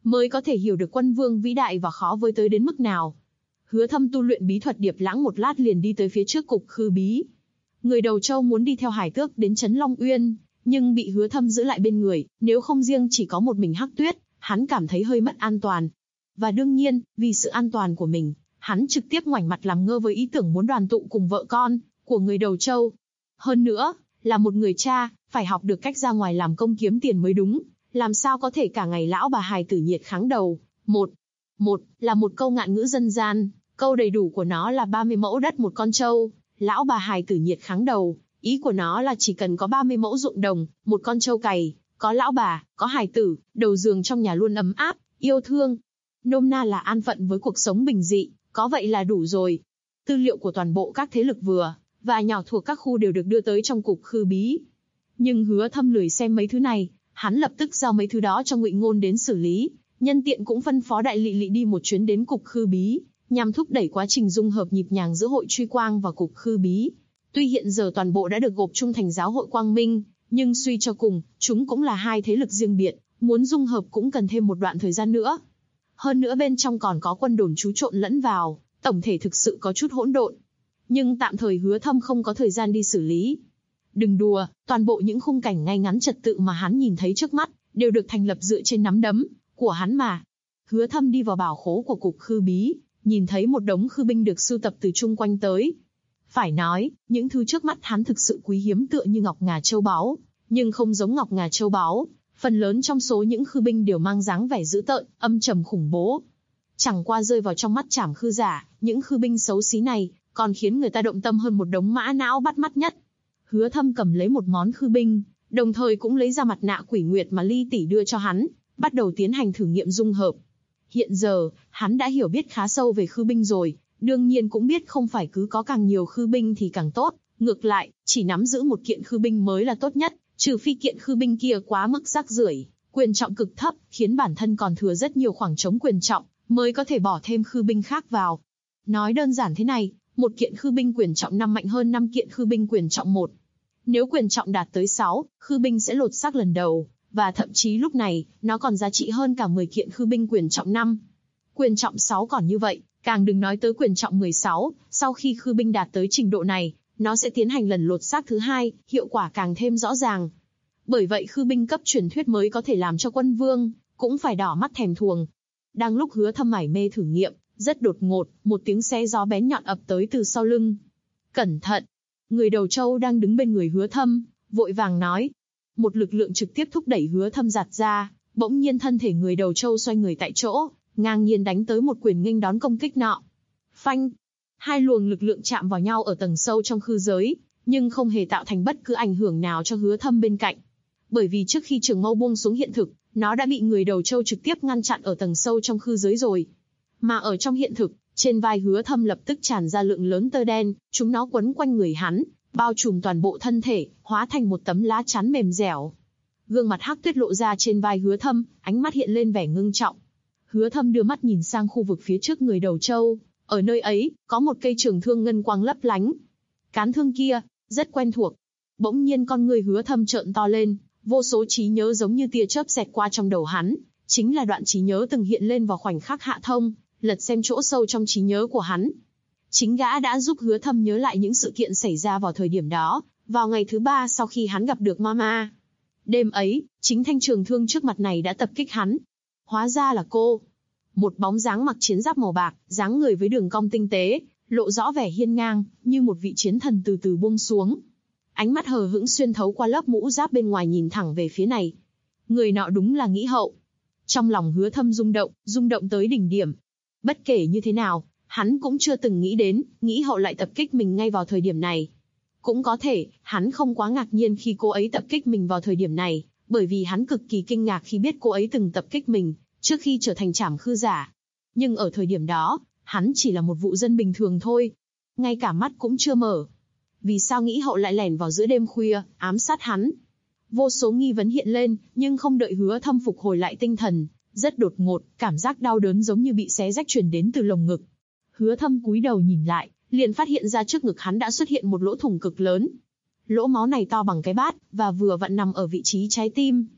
[SPEAKER 2] mới có thể hiểu được quân vương vĩ đại và khó với tới đến mức nào. Hứa Thâm tu luyện bí thuật Điệp Lãng một lát liền đi tới phía trước cục khư bí. Người đầu trâu muốn đi theo Hải Tước đến trấn Long Uyên, nhưng bị Hứa Thâm giữ lại bên người, nếu không riêng chỉ có một mình Hắc Tuyết, hắn cảm thấy hơi mất an toàn. Và đương nhiên, vì sự an toàn của mình, hắn trực tiếp ngoảnh mặt làm ngơ với ý tưởng muốn đoàn tụ cùng vợ con của người đầu trâu. Hơn nữa, là một người cha, phải học được cách ra ngoài làm công kiếm tiền mới đúng, làm sao có thể cả ngày lão bà hài tử nhiệt kháng đầu. Một là một câu ngạn ngữ dân gian, câu đầy đủ của nó là 30 mẫu đất một con trâu, lão bà hài tử nhiệt kháng đầu, ý của nó là chỉ cần có 30 mẫu ruộng đồng, một con trâu cày, có lão bà, có hài tử, đầu giường trong nhà luôn ấm áp, yêu thương. Nôm na là an phận với cuộc sống bình dị, có vậy là đủ rồi. Tư liệu của toàn bộ các thế lực vừa và nhỏ thuộc các khu đều được đưa tới trong cục khư bí. Nhưng Hứa Thâm lười xem mấy thứ này, hắn lập tức giao mấy thứ đó cho Ngụy Ngôn đến xử lý, nhân tiện cũng phân phó Đại Lị Lị đi một chuyến đến cục khư bí, nhằm thúc đẩy quá trình dung hợp nhịp nhàng giữa hội truy quang và cục khư bí. Tuy hiện giờ toàn bộ đã được gộp chung thành giáo hội Quang Minh, nhưng suy cho cùng, chúng cũng là hai thế lực riêng biệt, muốn dung hợp cũng cần thêm một đoạn thời gian nữa. Hơn nữa bên trong còn có quân đồn trú trộn lẫn vào, tổng thể thực sự có chút hỗn độn. Nhưng tạm thời Hứa Thâm không có thời gian đi xử lý. Đừng đùa, toàn bộ những khung cảnh ngay ngắn trật tự mà hắn nhìn thấy trước mắt, đều được thành lập dựa trên nắm đấm của hắn mà. Hứa Thâm đi vào bảo khố của cục khư bí, nhìn thấy một đống khư binh được sưu tập từ chung quanh tới. Phải nói, những thứ trước mắt hắn thực sự quý hiếm tựa như ngọc ngà châu báu, nhưng không giống ngọc ngà châu báu, phần lớn trong số những khư binh đều mang dáng vẻ dữ tợn, âm trầm khủng bố. Chẳng qua rơi vào trong mắt Trảm Khư giả, những khư binh xấu xí này còn khiến người ta động tâm hơn một đống mã não bắt mắt nhất. Hứa Thâm cầm lấy một món khư binh, đồng thời cũng lấy ra mặt nạ quỷ nguyệt mà Ly tỷ đưa cho hắn, bắt đầu tiến hành thử nghiệm dung hợp. Hiện giờ, hắn đã hiểu biết khá sâu về khư binh rồi, đương nhiên cũng biết không phải cứ có càng nhiều khư binh thì càng tốt, ngược lại, chỉ nắm giữ một kiện khư binh mới là tốt nhất, trừ phi kiện khư binh kia quá mức rác rưởi, quyền trọng cực thấp, khiến bản thân còn thừa rất nhiều khoảng trống quyền trọng, mới có thể bỏ thêm khư binh khác vào. Nói đơn giản thế này, một kiện khư binh quyền trọng 5 mạnh hơn 5 kiện khư binh quyền trọng 1. Nếu quyền trọng đạt tới 6, khư binh sẽ lột xác lần đầu, và thậm chí lúc này, nó còn giá trị hơn cả 10 kiện khư binh quyền trọng 5. Quyền trọng 6 còn như vậy, càng đừng nói tới quyền trọng 16, sau khi khư binh đạt tới trình độ này, nó sẽ tiến hành lần lột xác thứ hai, hiệu quả càng thêm rõ ràng. Bởi vậy khư binh cấp truyền thuyết mới có thể làm cho quân vương cũng phải đỏ mắt thèm thuồng. Đang lúc Hứa Thâm mải mê thử nghiệm, rất đột ngột, một tiếng xé gió bén nhọn ập tới từ sau lưng. Cẩn thận! Người đầu trâu đang đứng bên người Hứa Thâm, vội vàng nói. Một lực lượng trực tiếp thúc đẩy Hứa Thâm giạt ra, bỗng nhiên thân thể người đầu trâu xoay người tại chỗ, ngang nhiên đánh tới một quyền nghênh đón công kích nọ. Phanh! Hai luồng lực lượng chạm vào nhau ở tầng sâu trong khư giới, nhưng không hề tạo thành bất cứ ảnh hưởng nào cho Hứa Thâm bên cạnh. Bởi vì trước khi trường mâu buông xuống hiện thực, nó đã bị người đầu trâu trực tiếp ngăn chặn ở tầng sâu trong khư giới rồi. Mà ở trong hiện thực, trên vai Hứa Thâm lập tức tràn ra lượng lớn tơ đen, chúng nó quấn quanh người hắn, bao trùm toàn bộ thân thể, hóa thành một tấm lá chắn mềm dẻo. Gương mặt Hắc Tuyết lộ ra trên vai Hứa Thâm, ánh mắt hiện lên vẻ ngưng trọng. Hứa Thâm đưa mắt nhìn sang khu vực phía trước người đầu trâu, ở nơi ấy, có một cây trường thương ngân quang lấp lánh. Cán thương kia, rất quen thuộc. Bỗng nhiên con người Hứa Thâm trợn to lên, vô số trí nhớ giống như tia chớp xẹt qua trong đầu hắn, chính là đoạn trí nhớ từng hiện lên vào khoảnh khắc Hạ Thông lật xem chỗ sâu trong trí nhớ của hắn. Chính gã đã giúp Hứa Thâm nhớ lại những sự kiện xảy ra vào thời điểm đó, vào ngày thứ 3 sau khi hắn gặp được Mama. Đêm ấy, chính thanh trường thương trước mặt này đã tập kích hắn. Hóa ra là cô. Một bóng dáng mặc chiến giáp màu bạc, dáng người với đường cong tinh tế, lộ rõ vẻ hiên ngang, như một vị chiến thần từ từ buông xuống. Ánh mắt hờ hững xuyên thấu qua lớp mũ giáp bên ngoài nhìn thẳng về phía này. Người nọ đúng là Nghĩ Hậu. Trong lòng Hứa Thâm rung động tới đỉnh điểm. Bất kể như thế nào, hắn cũng chưa từng nghĩ đến, Nghĩ Hậu lại tập kích mình ngay vào thời điểm này. Cũng có thể, hắn không quá ngạc nhiên khi cô ấy tập kích mình vào thời điểm này, bởi vì hắn cực kỳ kinh ngạc khi biết cô ấy từng tập kích mình, trước khi trở thành Trảm Khư giả. Nhưng ở thời điểm đó, hắn chỉ là một vụ dân bình thường thôi. Ngay cả mắt cũng chưa mở. Vì sao Nghĩ Hậu lại lẻn vào giữa đêm khuya, ám sát hắn? Vô số nghi vấn hiện lên, nhưng không đợi Hứa Thâm phục hồi lại tinh thần. Rất đột ngột, cảm giác đau đớn giống như bị xé rách truyền đến từ lồng ngực. Hứa Thâm cúi đầu nhìn lại, liền phát hiện ra trước ngực hắn đã xuất hiện một lỗ thủng cực lớn. Lỗ máu này to bằng cái bát, và vừa vặn nằm ở vị trí trái tim.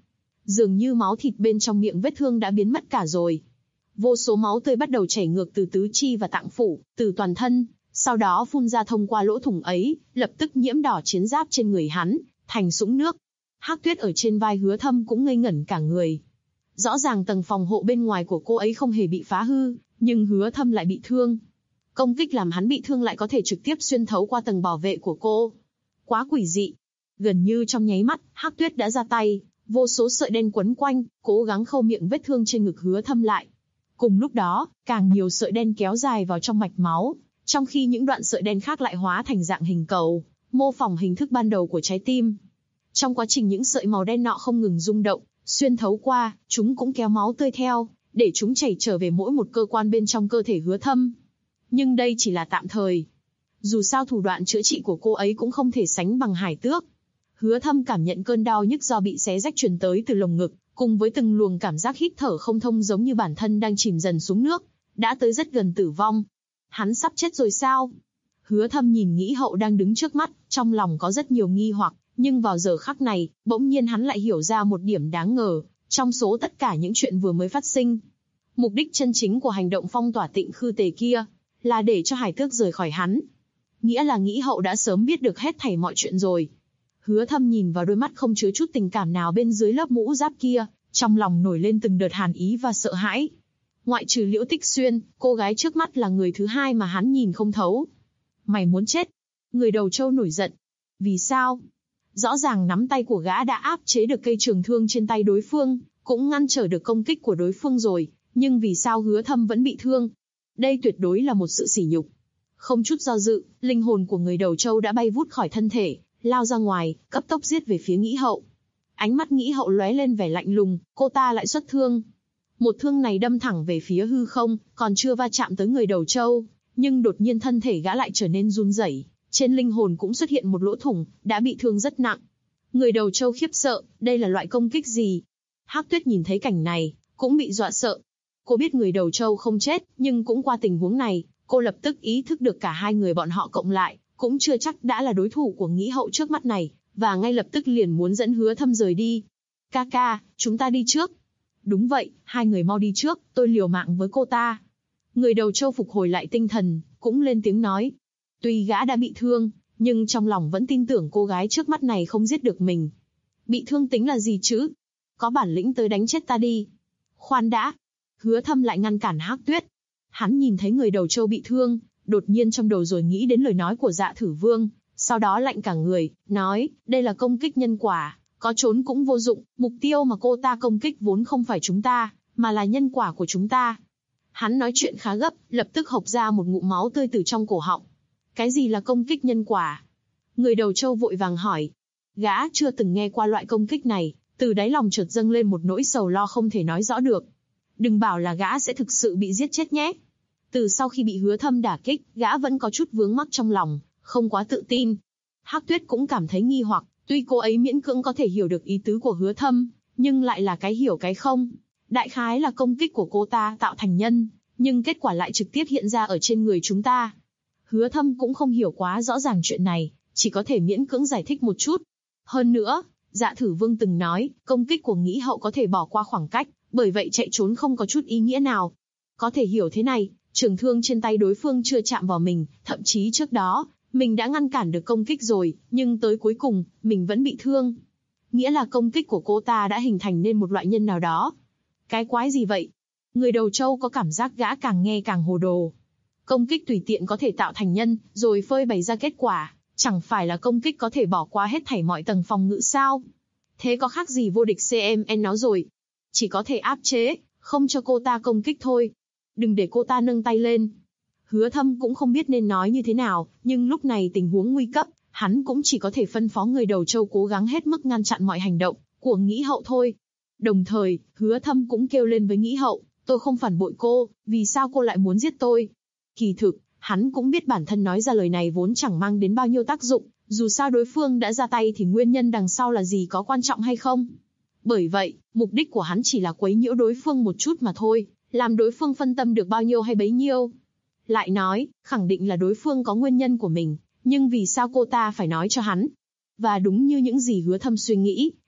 [SPEAKER 2] Dường như máu thịt bên trong miệng vết thương đã biến mất cả rồi. Vô số máu tươi bắt đầu chảy ngược từ tứ chi và tạng phủ, từ toàn thân, sau đó phun ra thông qua lỗ thủng ấy, lập tức nhiễm đỏ chiến giáp trên người hắn, thành sũng nước. Hắc Tuyết ở trên vai Hứa Thâm cũng ngây ngẩn cả người. Rõ ràng tầng phòng hộ bên ngoài của cô ấy không hề bị phá hư, nhưng Hứa Thâm lại bị thương. Công kích làm hắn bị thương lại có thể trực tiếp xuyên thấu qua tầng bảo vệ của cô. Quá quỷ dị. Gần như trong nháy mắt, Hắc Tuyết đã ra tay, vô số sợi đen quấn quanh, cố gắng khâu miệng vết thương trên ngực Hứa Thâm lại. Cùng lúc đó, càng nhiều sợi đen kéo dài vào trong mạch máu, trong khi những đoạn sợi đen khác lại hóa thành dạng hình cầu, mô phỏng hình thức ban đầu của trái tim. Trong quá trình những sợi màu đen nọ không ngừng rung động, xuyên thấu qua, chúng cũng kéo máu tươi theo, để chúng chảy trở về mỗi một cơ quan bên trong cơ thể Hứa Thâm. Nhưng đây chỉ là tạm thời. Dù sao thủ đoạn chữa trị của cô ấy cũng không thể sánh bằng Hải Tước. Hứa Thâm cảm nhận cơn đau nhức do bị xé rách truyền tới từ lồng ngực, cùng với từng luồng cảm giác hít thở không thông giống như bản thân đang chìm dần xuống nước, đã tới rất gần tử vong. Hắn sắp chết rồi sao? Hứa Thâm nhìn Nghĩ Hậu đang đứng trước mắt, trong lòng có rất nhiều nghi hoặc, nhưng vào giờ khắc này, bỗng nhiên hắn lại hiểu ra một điểm đáng ngờ, trong số tất cả những chuyện vừa mới phát sinh. Mục đích chân chính của hành động phong tỏa Tịnh Khư Tề kia, là để cho Hải Tước rời khỏi hắn. Nghĩa là Nghĩ Hậu đã sớm biết được hết thảy mọi chuyện rồi. Hứa Thâm nhìn vào đôi mắt không chứa chút tình cảm nào bên dưới lớp mũ giáp kia, trong lòng nổi lên từng đợt hàn ý và sợ hãi. Ngoại trừ Liễu Tích Xuyên, cô gái trước mắt là người thứ hai mà hắn nhìn không thấu. Mày muốn chết? Người đầu trâu nổi giận. Vì sao? Rõ ràng nắm tay của gã đã áp chế được cây trường thương trên tay đối phương, cũng ngăn trở được công kích của đối phương rồi, nhưng vì sao Hứa Thâm vẫn bị thương? Đây tuyệt đối là một sự sỉ nhục. Không chút do dự, linh hồn của người đầu trâu đã bay vút khỏi thân thể, lao ra ngoài, cấp tốc giết về phía Nghĩ Hậu. Ánh mắt Nghĩ Hậu lóe lên vẻ lạnh lùng, cô ta lại xuất thương. Một thương này đâm thẳng về phía hư không, còn chưa va chạm tới người đầu trâu, nhưng đột nhiên thân thể gã lại trở nên run rẩy, trên linh hồn cũng xuất hiện một lỗ thủng, đã bị thương rất nặng. Người đầu trâu khiếp sợ, đây là loại công kích gì? Hắc Tuyết nhìn thấy cảnh này, cũng bị dọa sợ. Cô biết người đầu trâu không chết, nhưng cũng qua tình huống này, cô lập tức ý thức được cả hai người bọn họ cộng lại, cũng chưa chắc đã là đối thủ của Nghĩ Hậu trước mắt này, và ngay lập tức liền muốn dẫn Hứa Thâm rời đi. Ca ca, chúng ta đi trước. Đúng vậy, hai người mau đi trước, tôi liều mạng với cô ta. Người đầu trâu phục hồi lại tinh thần, cũng lên tiếng nói. Tuy gã đã bị thương, nhưng trong lòng vẫn tin tưởng cô gái trước mắt này không giết được mình. Bị thương tính là gì chứ? Có bản lĩnh tới đánh chết ta đi. Khoan đã. Hứa Thâm lại ngăn cản Hắc Tuyết. Hắn nhìn thấy người đầu trâu bị thương, đột nhiên trong đầu rồi nghĩ đến lời nói của Dạ Thử Vương, sau đó lạnh cả người, nói, đây là công kích nhân quả, có trốn cũng vô dụng, mục tiêu mà cô ta công kích vốn không phải chúng ta, mà là nhân quả của chúng ta. Hắn nói chuyện khá gấp, lập tức hộc ra một ngụm máu tươi từ trong cổ họng. Cái gì là công kích nhân quả? Người đầu trâu vội vàng hỏi. Gã chưa từng nghe qua loại công kích này, từ đáy lòng chợt dâng lên một nỗi sầu lo không thể nói rõ được. Đừng bảo là gã sẽ thực sự bị giết chết nhé. Từ sau khi bị Hứa Thâm đả kích, gã vẫn có chút vướng mắc trong lòng, không quá tự tin. Hắc Tuyết cũng cảm thấy nghi hoặc, tuy cô ấy miễn cưỡng có thể hiểu được ý tứ của Hứa Thâm, nhưng lại là cái hiểu cái không. Đại khái là công kích của cô ta tạo thành nhân, nhưng kết quả lại trực tiếp hiện ra ở trên người chúng ta. Hứa Thâm cũng không hiểu quá rõ ràng chuyện này, chỉ có thể miễn cưỡng giải thích một chút. Hơn nữa, Dạ Thử Vương từng nói, công kích của Nghĩ Hậu có thể bỏ qua khoảng cách, bởi vậy chạy trốn không có chút ý nghĩa nào. Có thể hiểu thế này, trường thương trên tay đối phương chưa chạm vào mình, thậm chí trước đó, mình đã ngăn cản được công kích rồi, nhưng tới cuối cùng, mình vẫn bị thương. Nghĩa là công kích của cô ta đã hình thành nên một loại nhân nào đó. Cái quái gì vậy? Người đầu trâu có cảm giác gã càng nghe càng hồ đồ. Công kích tùy tiện có thể tạo thành nhân, rồi phơi bày ra kết quả, chẳng phải là công kích có thể bỏ qua hết thảy mọi tầng phòng ngự sao? Thế có khác gì vô địch CMN nó rồi? Chỉ có thể áp chế, không cho cô ta công kích thôi. Đừng để cô ta nâng tay lên. Hứa Thâm cũng không biết nên nói như thế nào, nhưng lúc này tình huống nguy cấp, hắn cũng chỉ có thể phân phó người đầu trâu cố gắng hết mức ngăn chặn mọi hành động của Nghĩ Hậu thôi. Đồng thời, Hứa Thâm cũng kêu lên với Nghĩ Hậu, tôi không phản bội cô, vì sao cô lại muốn giết tôi? Kỳ thực, hắn cũng biết bản thân nói ra lời này vốn chẳng mang đến bao nhiêu tác dụng, dù sao đối phương đã ra tay thì nguyên nhân đằng sau là gì có quan trọng hay không? Bởi vậy, mục đích của hắn chỉ là quấy nhiễu đối phương một chút mà thôi, làm đối phương phân tâm được bao nhiêu hay bấy nhiêu. Lại nói, khẳng định là đối phương có nguyên nhân của mình, nhưng vì sao cô ta phải nói cho hắn? Và đúng như những gì Hứa Thâm suy nghĩ,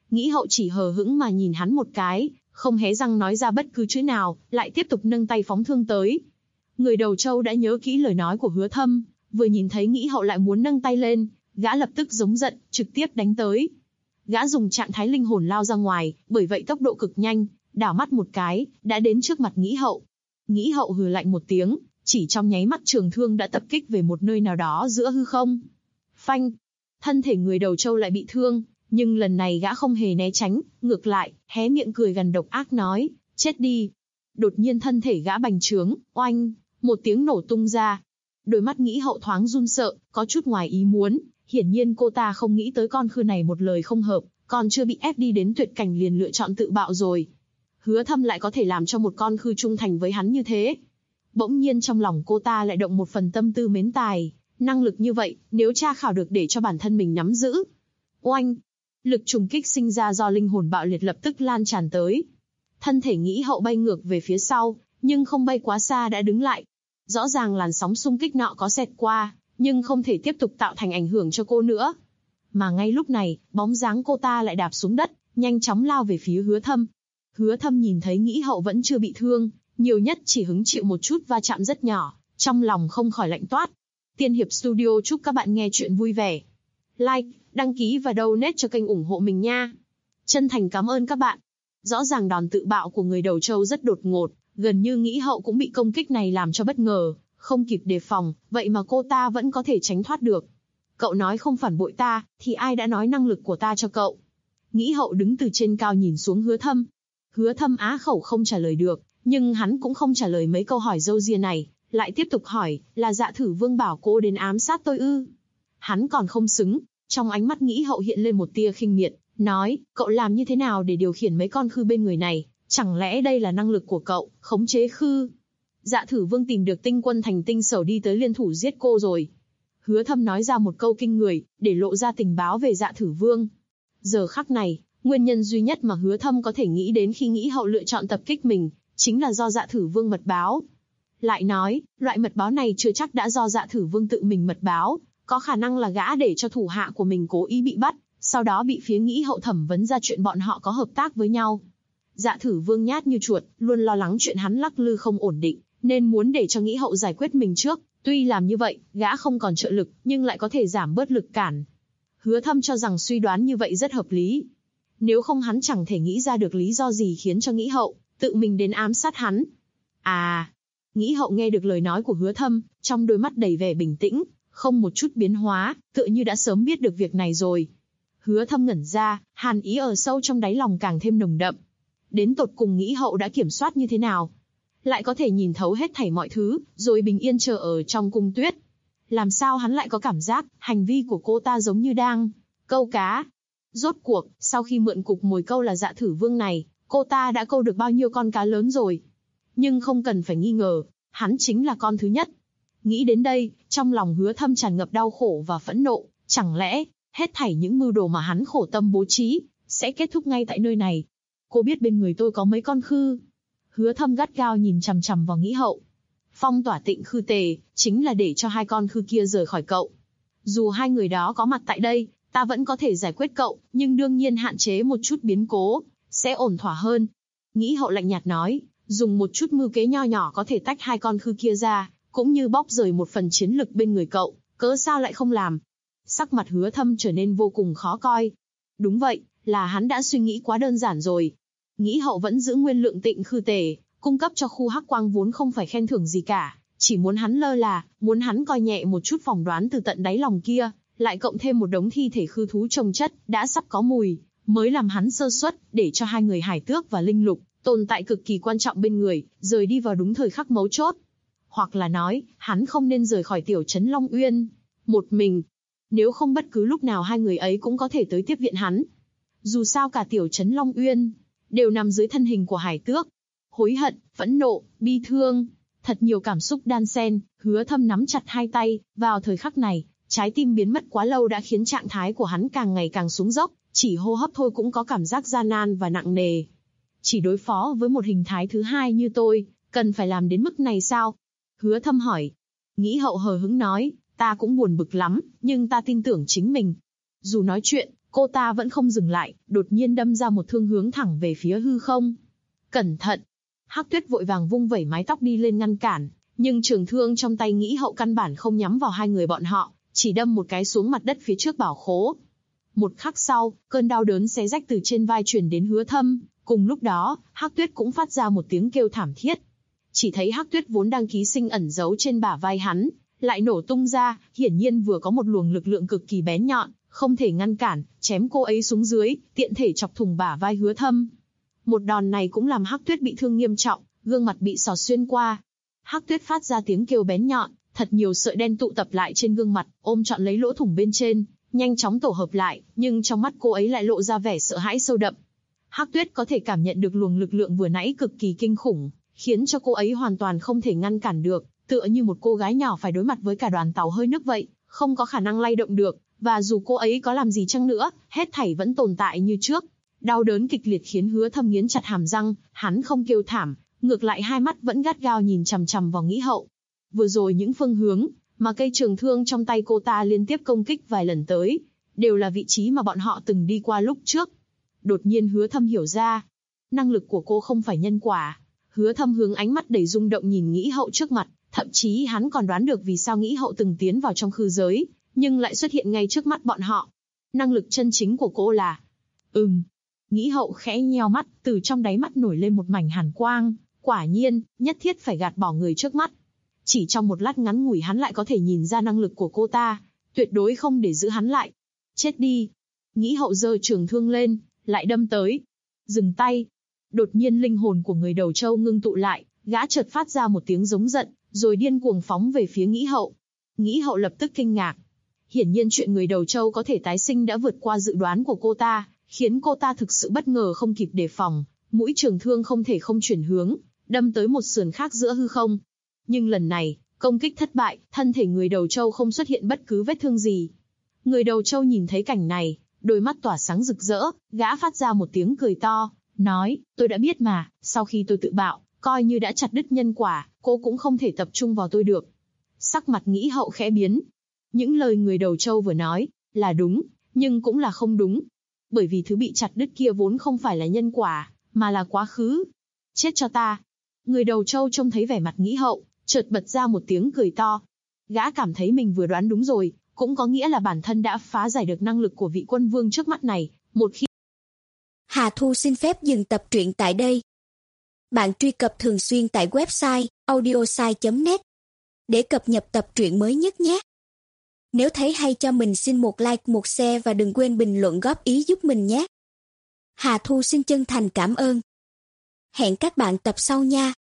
[SPEAKER 2] Nghĩ hậu chỉ hờ hững mà nhìn hắn một cái, không hé răng nói ra bất cứ chữ nào, lại tiếp tục nâng tay phóng thương tới. Người đầu trâu đã nhớ kỹ lời nói của Hứa Thâm, vừa nhìn thấy Nghĩ hậu lại muốn nâng tay lên, gã lập tức giống giận, trực tiếp đánh tới. Gã dùng trạng thái linh hồn lao ra ngoài, bởi vậy tốc độ cực nhanh, đảo mắt một cái, đã đến trước mặt Nghĩ hậu. Nghĩ hậu hừ lạnh một tiếng, chỉ trong nháy mắt trường thương đã tập kích về một nơi nào đó giữa hư không. Phanh! Thân thể người đầu trâu lại bị thương, nhưng lần này gã không hề né tránh, ngược lại, hé miệng cười gằn độc ác nói, chết đi. Đột nhiên thân thể gã bành trướng, oanh, một tiếng nổ tung ra. Đôi mắt Nghĩ hậu thoáng run sợ, có chút ngoài ý muốn, hiển nhiên cô ta không nghĩ tới con khư này một lời không hợp, còn chưa bị ép đi đến tuyệt cảnh liền lựa chọn tự bạo rồi. Hứa Thâm lại có thể làm cho một con khư trung thành với hắn như thế. Bỗng nhiên trong lòng cô ta lại động một phần tâm tư mến tài, năng lực như vậy, nếu tra khảo được để cho bản thân mình nắm giữ. Oanh! Lực trùng kích sinh ra do linh hồn bạo liệt lập tức lan tràn tới. Thân thể Nghĩ hậu bay ngược về phía sau, nhưng không bay quá xa đã đứng lại. Rõ ràng làn sóng xung kích nọ có xẹt qua, nhưng không thể tiếp tục tạo thành ảnh hưởng cho cô nữa. Mà ngay lúc này, bóng dáng cô ta lại đạp xuống đất, nhanh chóng lao về phía Hứa Thâm. Hứa Thâm nhìn thấy Nghĩ hậu vẫn chưa bị thương, nhiều nhất chỉ hứng chịu một chút va chạm rất nhỏ, trong lòng không khỏi lạnh toát. Tiên Hiệp Studio chúc các bạn nghe chuyện vui vẻ. Like, đăng ký và donate cho kênh ủng hộ mình nha. Chân thành cảm ơn các bạn. Rõ ràng đòn tự bạo của người đầu trâu rất đột ngột, gần như Nghĩ hậu cũng bị công kích này làm cho bất ngờ, không kịp đề phòng, vậy mà cô ta vẫn có thể tránh thoát được. Cậu nói không phản bội ta, thì ai đã nói năng lực của ta cho cậu? Nghĩ hậu đứng từ trên cao nhìn xuống Hứa Thâm. Hứa Thâm á khẩu không trả lời được, nhưng hắn cũng không trả lời mấy câu hỏi râu ria này, lại tiếp tục hỏi, là Dạ Thử Vương bảo cô đến ám sát tôi ư? Hắn còn không xứng. Trong ánh mắt Nghĩ hậu hiện lên một tia khinh miệt, nói, cậu làm như thế nào để điều khiển mấy con khư bên người này? Chẳng lẽ đây là năng lực của cậu, khống chế khư? Dạ Thử Vương tìm được tinh quân thành tinh sở đi tới liên thủ giết cô rồi. Hứa Thâm nói ra một câu kinh người, để lộ ra tình báo về Dạ Thử Vương. Giờ khắc này, nguyên nhân duy nhất mà Hứa Thâm có thể nghĩ đến khi Nghĩ hậu lựa chọn tập kích mình, chính là do Dạ Thử Vương mật báo. Lại nói, loại mật báo này chưa chắc đã do Dạ Thử Vương tự mình mật báo, có khả năng là gã để cho thủ hạ của mình cố ý bị bắt, sau đó bị phía Nghĩ hậu thẩm vấn ra chuyện bọn họ có hợp tác với nhau. Dạ Thử Vương nhát như chuột, luôn lo lắng chuyện hắn lắc lư không ổn định, nên muốn để cho Nghĩ hậu giải quyết mình trước. Tuy làm như vậy, gã không còn trợ lực, nhưng lại có thể giảm bớt lực cản. Hứa Thâm cho rằng suy đoán như vậy rất hợp lý. Nếu không hắn chẳng thể nghĩ ra được lý do gì khiến cho Nghĩ hậu tự mình đến ám sát hắn. À, Nghĩ hậu nghe được lời nói của Hứa Thâm, trong đôi mắt đầy vẻ bình tĩnh, không một chút biến hóa, tựa như đã sớm biết được việc này rồi. Hứa Thâm ngẩn ra, hàn ý ở sâu trong đáy lòng càng thêm nồng đậm. Đến tột cùng Nghĩ hậu đã kiểm soát như thế nào? Lại có thể nhìn thấu hết thảy mọi thứ, rồi bình yên chờ ở trong cung tuyết. Làm sao hắn lại có cảm giác, hành vi của cô ta giống như đang câu cá? Rốt cuộc, sau khi mượn cục mồi câu là Dạ Thử Vương này, cô ta đã câu được bao nhiêu con cá lớn rồi? Nhưng không cần phải nghi ngờ, hắn chính là con thứ nhất. Nghĩ đến đây, trong lòng Hứa Thâm tràn ngập đau khổ và phẫn nộ, chẳng lẽ, hết thảy những mưu đồ mà hắn khổ tâm bố trí, sẽ kết thúc ngay tại nơi này? Cô biết bên người tôi có mấy con khư? Hứa Thâm gắt gao nhìn chằm chằm vào Nghĩ hậu. Phong tỏa Tịnh Khư Tề, chính là để cho hai con khư kia rời khỏi cậu. Dù hai người đó có mặt tại đây, ta vẫn có thể giải quyết cậu, nhưng đương nhiên hạn chế một chút biến cố, sẽ ổn thỏa hơn. Nghĩ hậu lạnh nhạt nói, dùng một chút mưu kế nho nhỏ có thể tách hai con khư kia ra, cũng như bóc rời một phần chiến lực bên người cậu, cớ sao lại không làm? Sắc mặt Hứa Thâm trở nên vô cùng khó coi. Đúng vậy, là hắn đã suy nghĩ quá đơn giản rồi. Nghĩ hậu vẫn giữ nguyên lượng Tịnh Khư Tề, cung cấp cho khu hắc quang vốn không phải khen thưởng gì cả, chỉ muốn hắn lơ là, muốn hắn coi nhẹ một chút phỏng đoán từ tận đáy lòng kia, lại cộng thêm một đống thi thể khư thú chồng chất, đã sắp có mùi, mới làm hắn sơ suất, để cho hai người Hải Tước và Linh Lục, tồn tại cực kỳ quan trọng bên người, rời đi vào đúng thời khắc mấu chốt. Hoặc là nói, hắn không nên rời khỏi tiểu trấn Long Uyên một mình. Nếu không bất cứ lúc nào hai người ấy cũng có thể tới tiếp viện hắn. Dù sao cả tiểu trấn Long Uyên đều nằm dưới thân hình của Hải Tước. Hối hận, phẫn nộ, bi thương, thật nhiều cảm xúc đan xen. Hứa Thâm nắm chặt hai tay, vào thời khắc này, trái tim biến mất quá lâu đã khiến trạng thái của hắn càng ngày càng xuống dốc, chỉ hô hấp thôi cũng có cảm giác gian nan và nặng nề. Chỉ đối phó với một hình thái thứ hai như tôi, cần phải làm đến mức này sao? Hứa Thâm hỏi. Nghĩ hậu hờ hững nói, ta cũng buồn bực lắm, nhưng ta tin tưởng chính mình. Dù nói chuyện, Cô ta vẫn không dừng lại, đột nhiên đâm ra một thương hướng thẳng về phía hư không. Cẩn thận! Hắc Tuyết vội vàng vung vẩy mái tóc đi lên ngăn cản, nhưng trường thương trong tay Nghĩ Hậu căn bản không nhắm vào hai người bọn họ, chỉ đâm một cái xuống mặt đất phía trước bảo khố. Một khắc sau, cơn đau đớn xé rách từ trên vai truyền đến Hứa Thâm, cùng lúc đó, Hắc Tuyết cũng phát ra một tiếng kêu thảm thiết. Chỉ thấy Hắc Tuyết vốn đang ký sinh ẩn giấu trên bả vai hắn, lại nổ tung ra, hiển nhiên vừa có một luồng lực lượng cực kỳ bén nhọn, không thể ngăn cản, chém cô ấy xuống dưới, tiện thể chọc thủng bả vai Hứa Thâm. Một đòn này cũng làm Hắc Tuyết bị thương nghiêm trọng, gương mặt bị xỏ xuyên qua. Hắc Tuyết phát ra tiếng kêu bén nhọn, thật nhiều sợi đen tụ tập lại trên gương mặt, ôm trọn lấy lỗ thủng bên trên, nhanh chóng tổ hợp lại, nhưng trong mắt cô ấy lại lộ ra vẻ sợ hãi sâu đậm. Hắc Tuyết có thể cảm nhận được luồng lực lượng vừa nãy cực kỳ kinh khủng, khiến cho cô ấy hoàn toàn không thể ngăn cản được, tựa như một cô gái nhỏ phải đối mặt với cả đoàn tàu hơi nước vậy, không có khả năng lay động được, và dù cô ấy có làm gì chăng nữa, hết thảy vẫn tồn tại như trước. Đau đớn kịch liệt khiến Hứa Thâm nghiến chặt hàm răng, hắn không kêu thảm, ngược lại hai mắt vẫn gắt gao nhìn chằm chằm vào Nghĩ Hậu. Vừa rồi những phương hướng mà cây trường thương trong tay cô ta liên tiếp công kích vài lần tới, đều là vị trí mà bọn họ từng đi qua lúc trước. Đột nhiên Hứa Thâm hiểu ra, năng lực của cô không phải nhân quả. Hứa Thâm hướng ánh mắt đầy rung động nhìn Nghĩ Hậu trước mặt, thậm chí hắn còn đoán được vì sao Nghĩ Hậu từng tiến vào trong khư giới, nhưng lại xuất hiện ngay trước mắt bọn họ. Năng lực chân chính của cô là... Nghĩ Hậu khẽ nheo mắt, từ trong đáy mắt nổi lên một mảnh hàn quang, quả nhiên, nhất thiết phải gạt bỏ người trước mắt. Chỉ trong một lát ngắn ngủi hắn lại có thể nhìn ra năng lực của cô ta, tuyệt đối không để giữ hắn lại. Chết đi! Nghĩ Hậu giơ trường thương lên, lại đâm tới. Dừng tay! Đột nhiên linh hồn của người đầu trâu ngưng tụ lại, gã chợt phát ra một tiếng giống giận, rồi điên cuồng phóng về phía Nghĩ Hậu. Nghĩ Hậu lập tức kinh ngạc. Hiển nhiên chuyện người đầu trâu có thể tái sinh đã vượt qua dự đoán của cô ta, khiến cô ta thực sự bất ngờ không kịp đề phòng, mũi trường thương không thể không chuyển hướng, đâm tới một sườn khác giữa hư không. Nhưng lần này, công kích thất bại, thân thể người đầu trâu không xuất hiện bất cứ vết thương gì. Người đầu trâu nhìn thấy cảnh này, đôi mắt tỏa sáng rực rỡ, gã phát ra một tiếng cười to, nói, tôi đã biết mà, sau khi tôi tự bạo, coi như đã chặt đứt nhân quả, cô cũng không thể tập trung vào tôi được. Sắc mặt Nghĩ Hậu khẽ biến. Những lời người đầu trâu vừa nói, là đúng, nhưng cũng là không đúng. Bởi vì thứ bị chặt đứt kia vốn không phải là nhân quả, mà là quá khứ. Chết cho ta! Người đầu trâu trông thấy vẻ mặt Nghĩ Hậu, chợt bật ra một tiếng cười to. Gã cảm thấy mình vừa đoán đúng rồi, cũng có nghĩa là bản thân đã phá giải được năng lực của vị quân vương trước mắt này. Một khi
[SPEAKER 3] Hà Thu xin phép dừng tập truyện tại đây. Bạn truy cập thường xuyên tại website audiosai.net để cập nhật tập truyện mới nhất nhé. Nếu thấy hay cho mình xin một like, một share và đừng quên bình luận góp ý giúp mình nhé. Hà Thu xin chân thành cảm ơn. Hẹn các bạn tập sau nha.